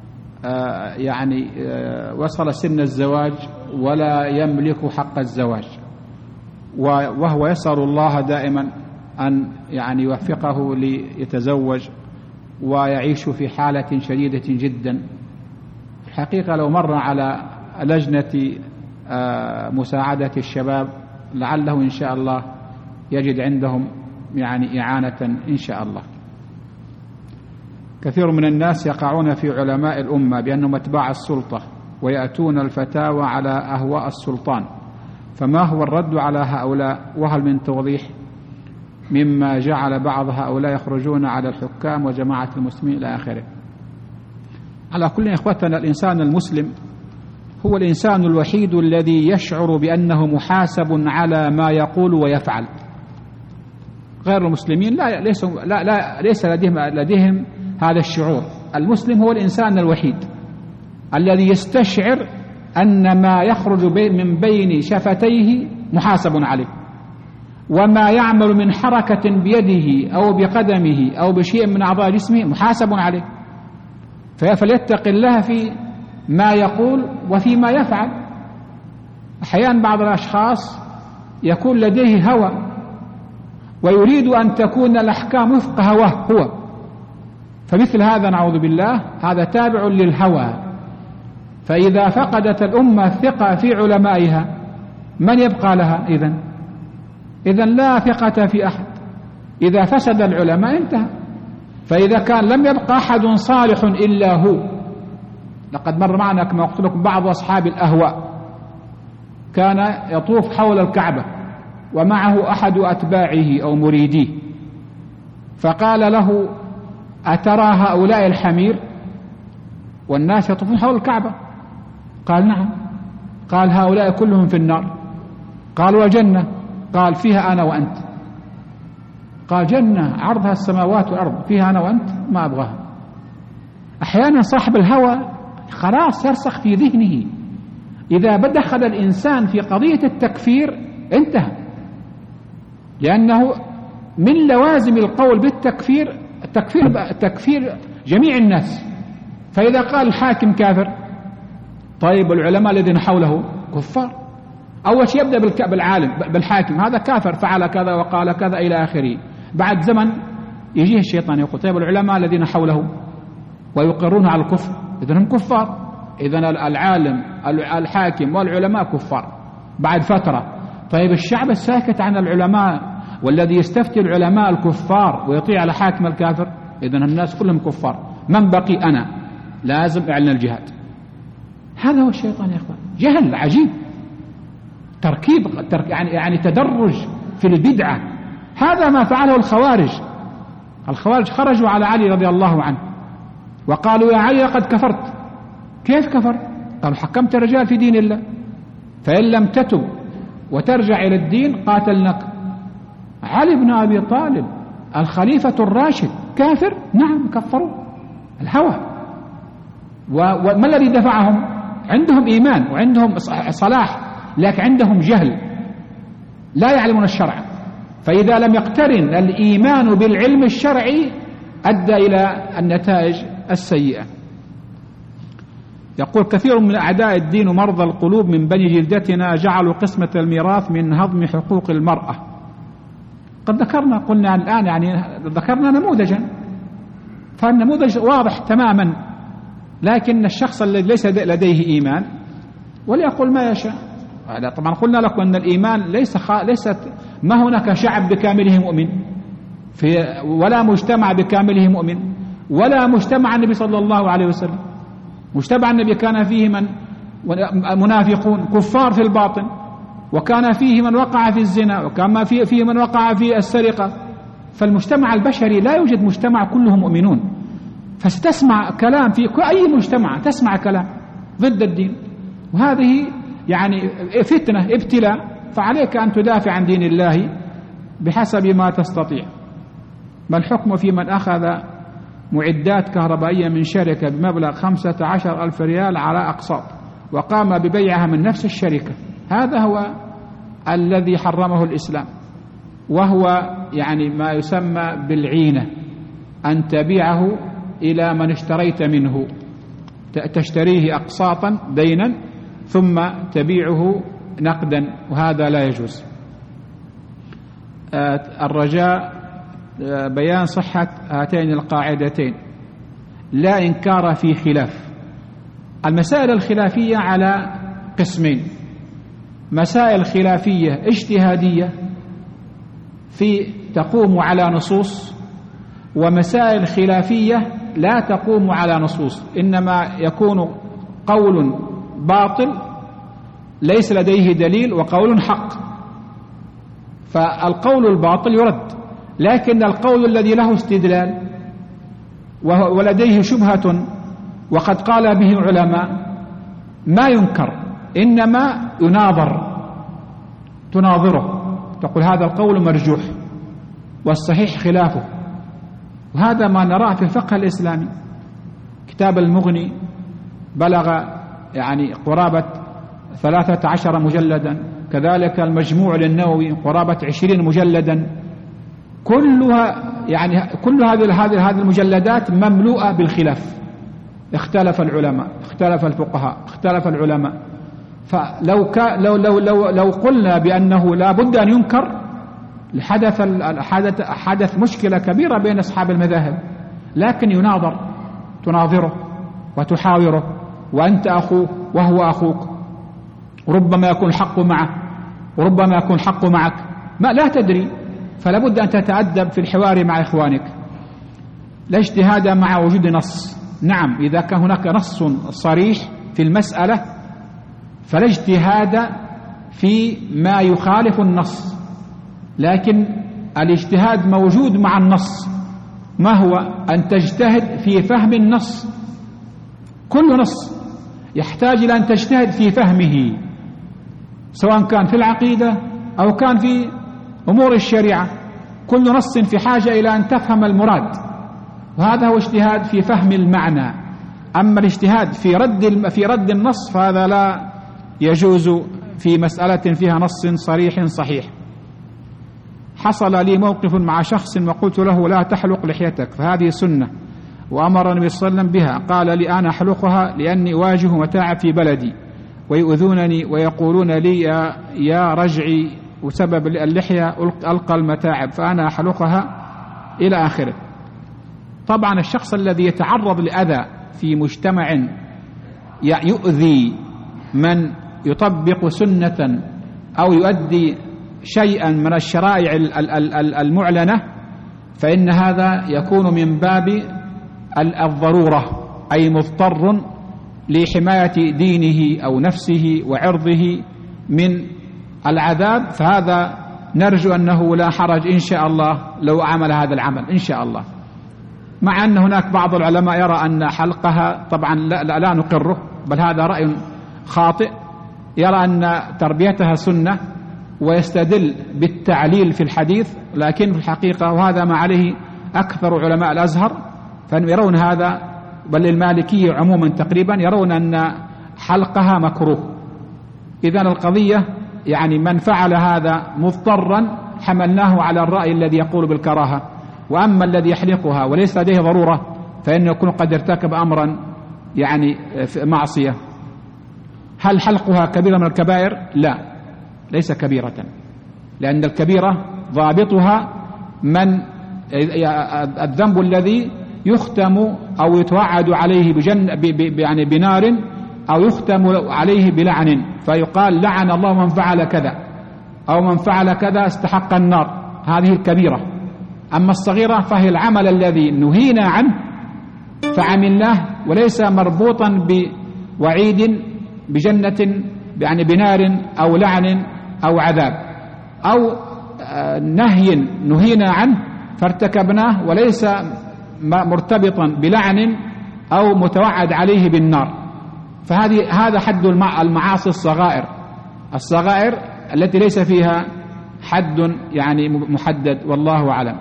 وصل سن الزواج ولا يملك حق الزواج، وهو يسأل الله دائما أن يوفقه ليتزوج ويعيش في حالة شديدة جدا. الحقيقة لو مر على لجنة مساعدة الشباب لعله إن شاء الله يجد عندهم إعانة إن شاء الله. كثير من الناس يقعون في علماء الأمة بأنهم أتباع السلطة ويأتون الفتاوى على أهواء السلطان، فما هو الرد على هؤلاء؟ وهل من توضيح مما جعل بعض هؤلاء يخرجون على الحكام وجماعة المسلمين إلى آخره؟ على كل إخوتنا، الإنسان المسلم هو الإنسان الوحيد الذي يشعر بأنه محاسب على ما يقول ويفعل. غير المسلمين ليس لديهم هذا الشعور. المسلم هو الإنسان الوحيد الذي يستشعر أن ما يخرج من بين شفتيه محاسب عليه، وما يعمل من حركة بيده أو بقدمه أو بشيء من أعضاء جسمه محاسب عليه، فليتق الله في ما يقول وفيما يفعل. أحيانا بعض الأشخاص يكون لديه هوى ويريد أن تكون الأحكام وفق هواه هو، فمثل هذا نعوذ بالله هذا تابع للهوى، فإذا فقدت الأمة الثقة في علمائها من يبقى لها؟ إذن لا ثقة في أحد. إذا فسد العلماء انتهى. فإذا كان لم يبقى أحد صالح إلا هو. لقد مر معنا كما قلت لكم بعض أصحاب الأهواء كان يطوف حول الكعبة ومعه أحد أتباعه أو مريديه، فقال له: أترى هؤلاء الحمير والناس يطوفون حول الكعبة؟ قال: نعم. قال: هؤلاء كلهم في النار. قال: وجنة؟ قال: فيها أنا وأنت. قال: جنة عرضها السماوات والأرض فيها أنا وأنت؟ ما أبغاها. أحيانا صاحب الهوى خلاص يرسخ في ذهنه، إذا دخل الإنسان في قضية التكفير انتهى، لأنه من لوازم القول بالتكفير تكفير جميع الناس. فإذا قال الحاكم كافر، طيب العلماء الذين حوله كفار. أول شيء يبدأ بالعالم بالحاكم، هذا كافر فعل كذا وقال كذا إلى آخره. بعد زمن يجيه الشيطان يقول: طيب العلماء الذين حوله ويقرون على الكفر إذن هم كفار. إذن العالم الحاكم والعلماء كفار. بعد فترة: طيب الشعب الساكت عن العلماء والذي يستفتي العلماء الكفار ويطيع على حاكم الكافر، إذن الناس كلهم كفار. من بقي؟ أنا لازم أعلن الجهاد. هذا هو الشيطان يا إخوان، جهل عجيب، تركيب يعني تدرج في البدعة. هذا ما فعله الخوارج. الخوارج خرجوا على علي رضي الله عنه وقالوا: يا علي لقد كفرت. كيف كفر؟ قالوا: حكمت الرجال في دين الله، فإن لم تتب وترجع إلى الدين قاتلناك. علي بن أبي طالب الخليفة الراشد كافر؟ نعم كفروا. الهوى. وما الذي دفعهم؟ عندهم إيمان وعندهم صلاح، لكن عندهم جهل، لا يعلمون الشرع. فإذا لم يقترن الإيمان بالعلم الشرعي أدى إلى النتائج السيئة. يقول: كثير من أعداء الدين ومرضى القلوب من بني جلدتنا جعلوا قسمة الميراث من هضم حقوق المرأة. قد قلنا الآن يعني ذكرنا نموذجا، فالنموذج واضح تماما، لكن الشخص الذي ليس لديه إيمان وليقول ما يشاء. طبعا قلنا لكم أن الإيمان ليست ما هناك شعب بكامله مؤمن ولا مجتمع بكامله مؤمن، ولا مجتمع النبي صلى الله عليه وسلم. مجتمع النبي كان فيه من منافقون كفار في الباطن، وكان فيه من وقع في الزنا، وكان فيه من وقع في السرقة. فالمجتمع البشري لا يوجد مجتمع كلهم مؤمنون، فستسمع كلام في أي مجتمع، تسمع كلام ضد الدين، وهذه يعني فتنة ابتلاء. فعليك أن تدافع عن دين الله بحسب ما تستطيع. ما الحكم في من أخذ معدات كهربائية من شركة بمبلغ 15,000 ريال على أقساط وقام ببيعها من نفس الشركة؟ هذا هو الذي حرمه الإسلام، وهو يعني ما يسمى بالعينة، أن تبيعه إلى من اشتريت منه، تشتريه أقساطا دينا ثم تبيعه نقدا، وهذا لا يجوز. الرجاء بيان صحة هاتين القاعدتين: لا إنكار في خلاف. المسائل الخلافية على قسمين: مسائل خلافية اجتهادية تقوم على نصوص، ومسائل خلافية لا تقوم على نصوص، إنما يكون قول باطل ليس لديه دليل وقول حق. فالقول الباطل يرد، لكن القول الذي له استدلال ولديه شبهة وقد قال به علماء ما ينكر، إنما تناظره، تقول هذا القول مرجوح والصحيح خلافه. وهذا ما نراه في الفقه الإسلامي. كتاب المغني بلغ يعني قرابة 13 مجلدا، كذلك المجموع للنووي قرابة 20 مجلدا، كل هذه المجلدات مملوءة بالخلاف. اختلف العلماء، اختلف الفقهاء، اختلف العلماء. فلو لو قلنا بأنه لا بد أن ينكر حدث مشكلة كبيرة بين أصحاب المذاهب، لكن تناظره وتحاوره، وأنت أخوه وهو أخوك، ربما يكون الحق معه وربما يكون الحق معك، ما لا تدري، فلا بد أن تتأدب في الحوار مع إخوانك. لا اجتهاد مع وجود نص. نعم، إذا كان هناك نص صريح في المسألة فلا اجتهاد في ما يخالف النص، لكن الاجتهاد موجود مع النص. ما هو؟ أن تجتهد في فهم النص. كل نص يحتاج إلى أن تجتهد في فهمه، سواء كان في العقيدة أو كان في أمور الشريعة. كل نص في حاجة إلى أن تفهم المراد، وهذا هو اجتهاد في فهم المعنى. أما الاجتهاد في رد النص فهذا لا يجوز في مسألة فيها نص صريح صحيح. حصل لي موقف مع شخص وقلت له لا تحلق لحيتك فهذه سنة، وأمر النبي صلى الله عليه وسلم بها. قال لي أنا أحلقها لأني أواجه متاعب في بلدي ويؤذونني ويقولون لي يا رجعي، وسبب اللحية ألقى المتاعب فأنا أحلقها إلى آخره. طبعا الشخص الذي يتعرض لأذى في مجتمع يؤذي من يطبق سنة أو يؤدي شيئا من الشرائع المعلنة، فإن هذا يكون من باب الضرورة، أي مضطر لحماية دينه أو نفسه وعرضه من العذاب، فهذا نرجو أنه لا حرج إن شاء الله لو عمل هذا العمل إن شاء الله. مع أن هناك بعض العلماء يرى أن حلقها طبعا لا نقره، بل هذا رأي خاطئ، يرى أن تربيتها سنة ويستدل بالتعليل في الحديث، لكن في الحقيقة وهذا ما عليه أكثر علماء الأزهر فإنهم يرون هذا، بل المالكية عموما تقريبا يرون أن حلقها مكروه. إذن القضية يعني من فعل هذا مضطرا حملناه على الرأي الذي يقول بالكراهة، وأما الذي يحلقها وليس لديه ضرورة فإنه يكون قد ارتكب أمرا يعني معصية. هل حلقها كبيرة من الكبائر؟ لا، ليس كبيرة، لأن الكبيرة ضابطها من الذنب الذي يختم أو يتوعد عليه يعني بنار أو يختم عليه بلعن، فيقال لعن الله من فعل كذا أو من فعل كذا استحق النار، هذه الكبيرة. أما الصغيرة فهي العمل الذي نهينا عنه فعملناه وليس مربوطا بوعيد بجنة يعني بنار أو لعن أو عذاب، أو نهي نهينا عنه فارتكبناه وليس مرتبطا بلعن أو متوعد عليه بالنار. هذا حد المعاصي الصغائر التي ليس فيها حد يعني محدد، والله أعلم.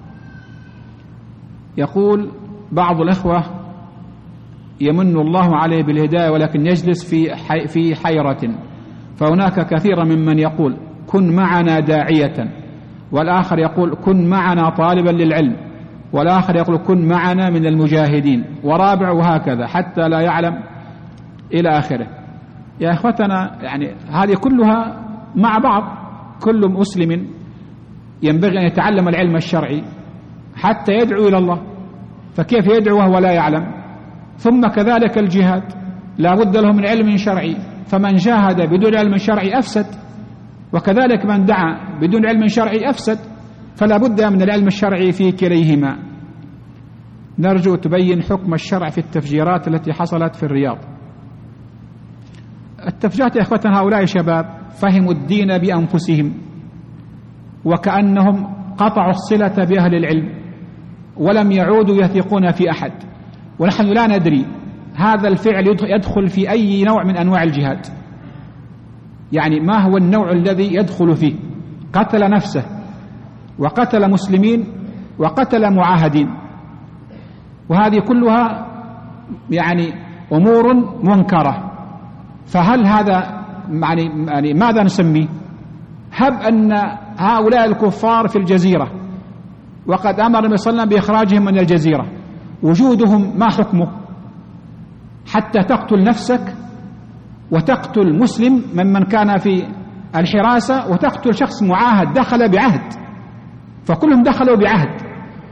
يقول بعض الإخوة يمن الله عليه بالهداية ولكن يجلس في حيرة، فهناك كثير ممن يقول كن معنا داعية، والآخر يقول كن معنا طالبا للعلم، والآخر يقول كن معنا من المجاهدين، ورابع وهكذا حتى لا يعلم إلى آخره. يا إخوتنا يعني هذه كلها مع بعض، كل مسلم ينبغي أن يتعلم العلم الشرعي حتى يدعو إلى الله، فكيف يدعو وهو لا يعلم؟ ثم كذلك الجهاد لا بد له من علم شرعي، فمن جاهد بدون علم شرعي أفسد، وكذلك من دعا بدون علم شرعي أفسد، فلا بد من العلم الشرعي في كليهما. نرجو تبين حكم الشرع في التفجيرات التي حصلت في الرياض. التفجيرات يا إخوتنا هؤلاء شباب فهموا الدين بأنفسهم، وكأنهم قطعوا الصلة بأهل العلم ولم يعودوا يثقون في أحد، ونحن لا ندري هذا الفعل يدخل في أي نوع من أنواع الجهاد، يعني ما هو النوع الذي يدخل فيه؟ قتل نفسه وقتل مسلمين وقتل معاهدين، وهذه كلها يعني أمور منكرة. فهل هذا يعني ماذا نسميه؟ هب أن هؤلاء الكفار في الجزيرة وقد أمر النبي صلى الله عليه وسلم بإخراجهم من الجزيرة، وجودهم ما حكمه؟ حتى تقتل نفسك وتقتل مسلم ممن كان في الحراسة وتقتل شخص معاهد دخل بعهد، فكلهم دخلوا بعهد.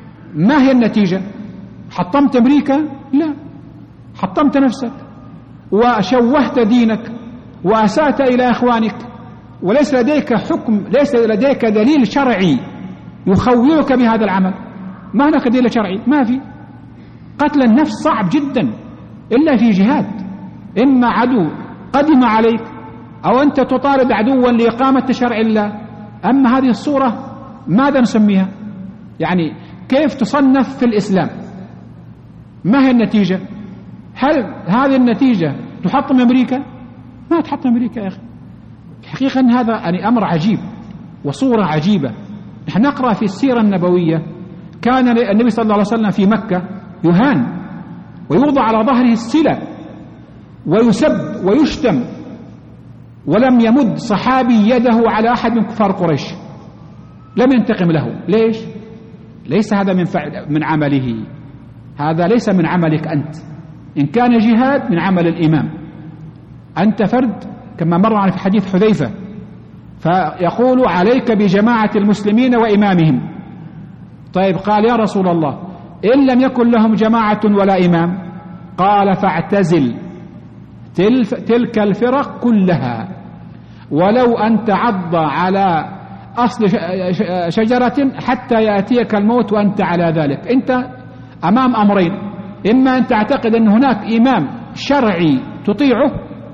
ما هي النتيجة؟ حطمت أمريكا؟ لا، حطمت نفسك. وشوهت دينك وأسأت إلى إخوانك، وليس لديك حكم، ليس لديك دليل شرعي يخوّرك بهذا العمل. ما هناك دليل شرعي، ما في. قتل النفس صعب جدا إلا في جهاد، إما عدو قدم عليك أو أنت تطارد عدوا لإقامة شرع الله. أما هذه الصورة ماذا نسميها؟ يعني كيف تصنف في الإسلام؟ ما هي النتيجة؟ هل هذه النتيجة تحطم أمريكا؟ ما تحطم أمريكا يا أخي. الحقيقة أن هذا يعني أمر عجيب وصورة عجيبة. نحن نقرأ في السيرة النبوية كان النبي صلى الله عليه وسلم في مكة يهان ويوضع على ظهره السلة ويسب ويشتم، ولم يمد صحابي يده على أحد من كفار قريش، لم ينتقم له. ليش؟ ليس هذا من عمله، هذا ليس من عملك أنت. إن كان جهاد من عمل الإمام، أنت فرد كما مر عن في حديث حذيفة، فيقول عليك بجماعة المسلمين وإمامهم. طيب قال يا رسول الله إن لم يكن لهم جماعة ولا إمام؟ قال فاعتزل تلك الفرق كلها، ولو أن تعض على أصل شجرة حتى يأتيك الموت وأنت على ذلك. أنت أمام أمرين: إما أن تعتقد أن هناك إمام شرعي تطيعه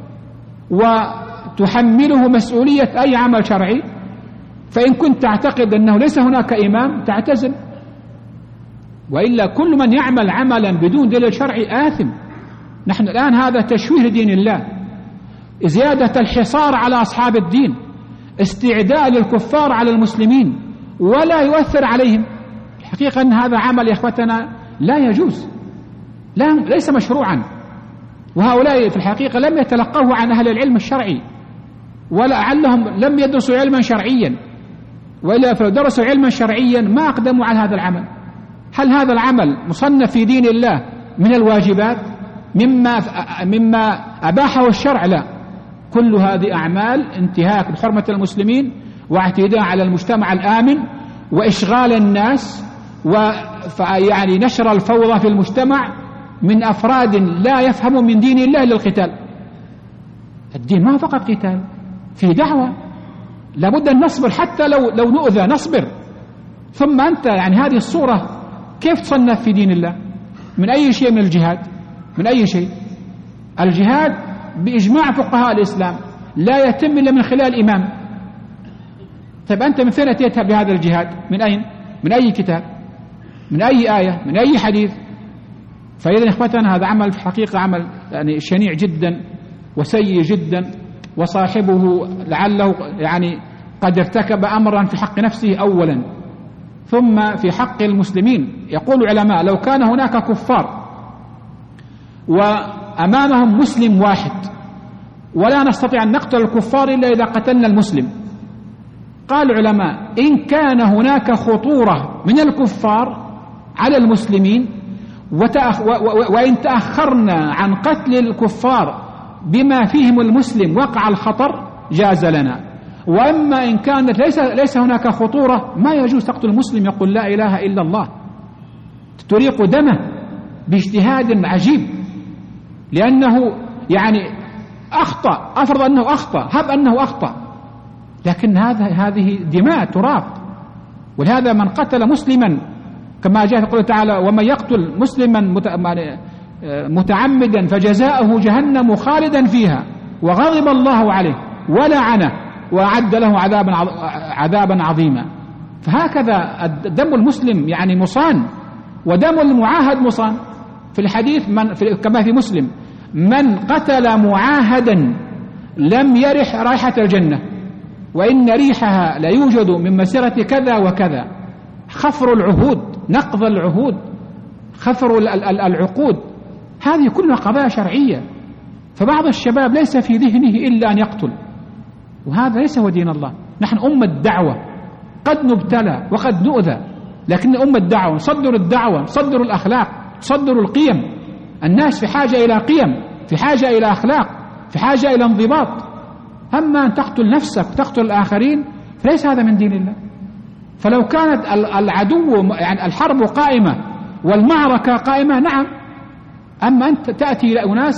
وتحمله مسؤولية أي عمل شرعي، فإن كنت تعتقد أنه ليس هناك إمام تعتزل. وإلا كل من يعمل عملا بدون دليل شرعي آثم. نحن الآن هذا تشويه لدين الله، زيادة الحصار على أصحاب الدين، استعداء للكفار على المسلمين ولا يؤثر عليهم. الحقيقة أن هذا عمل يا إخوتنا لا يجوز، ليس مشروعا. وهؤلاء في الحقيقة لم يتلقوه عن أهل العلم الشرعي، ولعلهم لم يدرسوا علما شرعيا، وإلا فلو درسوا علما شرعيا ما أقدموا على هذا العمل. هل هذا العمل مصنف في دين الله من الواجبات مما أباحه الشرع؟ لا، كل هذه أعمال انتهاك بحرمة المسلمين واعتداء على المجتمع الآمن وإشغال الناس ويعني نشر الفوضى في المجتمع من أفراد لا يفهموا من دين الله للقتال. الدين ما هو فقط قتال، في دعوة، لابد أن نصبر حتى لو نؤذى نصبر. ثم أنت يعني هذه الصورة كيف تصنف في دين الله؟ من أي شيء من الجهاد؟ من أي شيء؟ الجهاد بإجماع فقهاء الإسلام لا يتم إلا من خلال إمام. طيب أنت من فين أتيت بهذا الجهاد؟ من أين؟ من أي كتاب؟ من أي آية؟ من أي حديث؟ فإذا إخوتنا هذا عمل في الحقيقة عمل يعني شنيع جدا وسيء جدا، وصاحبه لعله يعني قد ارتكب أمرا في حق نفسه أولا ثم في حق المسلمين. يقول العلماء لو كان هناك كفار وأمامهم مسلم واحد ولا نستطيع أن نقتل الكفار إلا إذا قتلنا المسلم، قال العلماء إن كان هناك خطورة من الكفار على المسلمين وإن تأخرنا عن قتل الكفار بما فيهم المسلم وقع الخطر جاز لنا. وأما إن كانت ليس هناك خطورة ما يجوز تقتل المسلم يقول لا إله إلا الله، تريق دمه باجتهاد عجيب، لأنه يعني أخطأ، أفرض أنه أخطأ، هب أنه أخطأ، لكن هذه دماء تراق. ولهذا من قتل مسلما كما جاء في قوله تعالى ومن يقتل مسلما متعمدا فجزاؤه جهنم خالدا فيها وغضب الله عليه ولعنه وأعد له عذابا عظيما. فهكذا دم المسلم يعني مصان، ودم المعاهد مصان. في الحديث كما في مسلم من قتل معاهدا لم يرح رائحة الجنة وإن ريحها لا يوجد من مسيرة كذا وكذا. خفر العهود، نقض العهود، خفر العقود، هذه كلها قضايا شرعية. فبعض الشباب ليس في ذهنه إلا أن يقتل، وهذا ليس هو دين الله. نحن أمة دعوة، قد نبتلى وقد نؤذى، لكن أمة دعوة، نصدر الدعوة، نصدر الأخلاق، نصدر القيم. الناس في حاجة إلى قيم، في حاجة إلى أخلاق، في حاجة إلى انضباط. أما أن تقتل نفسك وتقتل الآخرين فليس هذا من دين الله. فلو كانت العدو يعني الحرب قائمة والمعركة قائمة نعم، أما أنت تأتي إلى أناس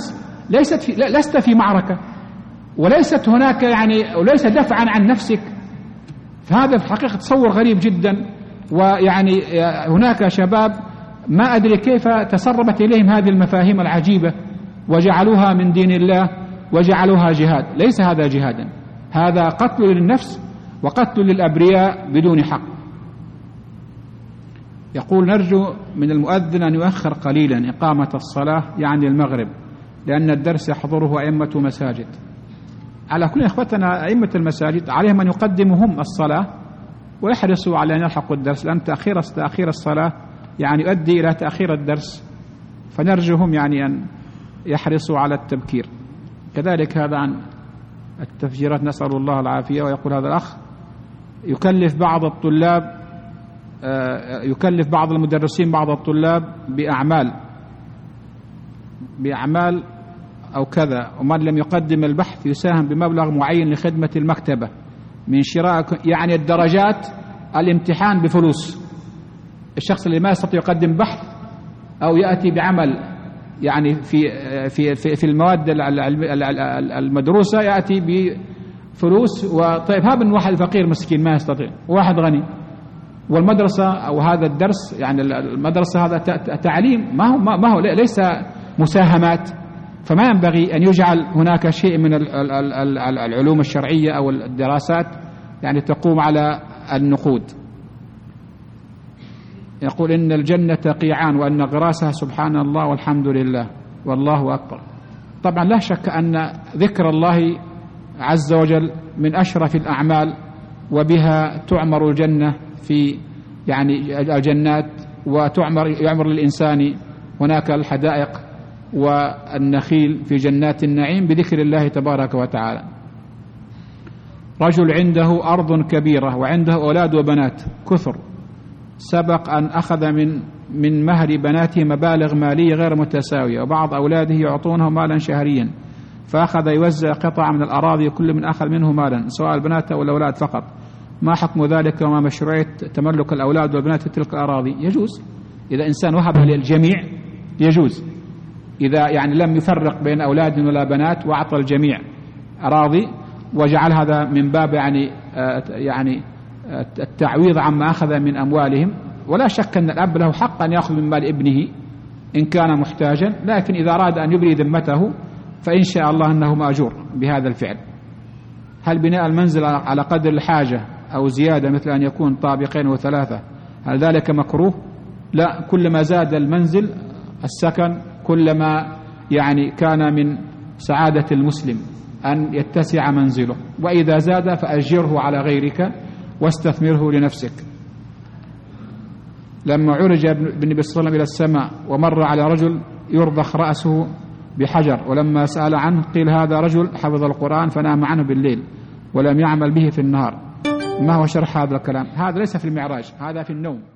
لست في معركة، وليست هناك يعني وليس دفعا عن نفسك. فهذا في الحقيقة تصور غريب جدا. ويعني هناك شباب ما أدري كيف تسربت إليهم هذه المفاهيم العجيبة وجعلوها من دين الله وجعلوها جهاد. ليس هذا جهادا، هذا قتل للنفس وقتل للأبرياء بدون حق. يقول: نرجو من المؤذن أن يؤخر قليلا إقامة الصلاة يعني المغرب، لأن الدرس يحضره أئمة مساجد. على كل إخوتنا أئمة المساجد عليهم أن يقدموا هم الصلاة ويحرصوا على أن يلحقوا الدرس، لأن تأخير الصلاة يعني يؤدي إلى تأخير الدرس، فنرجوهم يعني أن يحرصوا على التبكير. كذلك هذا عن التفجيرات، نسأل الله العافية. ويقول هذا الأخ: يكلف بعض المدرسين بعض الطلاب بأعمال أو كذا، ومن لم يقدم البحث يساهم بمبلغ معين لخدمة المكتبة من شراء يعني الدرجات الامتحان بفلوس. الشخص اللي ما يستطيع يقدم بحث أو يأتي بعمل يعني في المواد المدروسة يأتي بفلوس. وطيب هذا من واحد فقير مسكين ما يستطيع، وواحد غني. والمدرسة أو هذا الدرس يعني المدرسة هذا تعليم، ما هو ليس مساهمات. فما ينبغي أن يجعل هناك شيء من العلوم الشرعية أو الدراسات يعني تقوم على النقود. يقول: إن الجنة قيعان وأن غراسها سبحان الله والحمد لله والله أكبر. طبعا لا شك أن ذكر الله عز وجل من أشرف الأعمال، وبها تعمر الجنة في يعني الجنات، يعمر للإنسان هناك الحدائق والنخيل في جنات النعيم بذكر الله تبارك وتعالى. رجل عنده أرض كبيرة وعنده أولاد وبنات كثر، سبق أن أخذ من مهر بناته مبالغ مالية غير متساوية، وبعض أولاده يعطونه مالا شهريا، فأخذ يوزع قطع من الأراضي كل من أخذ منه مالا سواء البنات أو الأولاد فقط. ما حكم ذلك وما مشروعية تملك الأولاد والبنات في تلك الأراضي؟ يجوز إذا إنسان وهبها للجميع، يجوز إذا يعني لم يفرق بين أولاد ولا بنات وأعطى الجميع أراضي وجعل هذا من باب يعني التعويض عما أخذ من أموالهم. ولا شك أن الأب له حق أن يأخذ من مال ابنه إن كان محتاجا، لكن إذا أراد أن يبري ذمته فإن شاء الله أنه مأجور بهذا الفعل. هل بناء المنزل على قدر الحاجة أو زيادة مثل أن يكون طابقين وثلاثة هل ذلك مكروه؟ لا، كلما زاد المنزل السكن كلما يعني كان من سعادة المسلم أن يتسع منزله، وإذا زاد فأجره على غيرك واستثمره لنفسك. لما عرج بالنبي صلى الله عليه وسلم إلى السماء ومر على رجل يرضخ رأسه بحجر، ولما سأل عنه قيل هذا رجل حفظ القرآن فنام عنه بالليل ولم يعمل به في النهار. ما هو شرح هذا الكلام؟ هذا ليس في المعراج، هذا في النوم.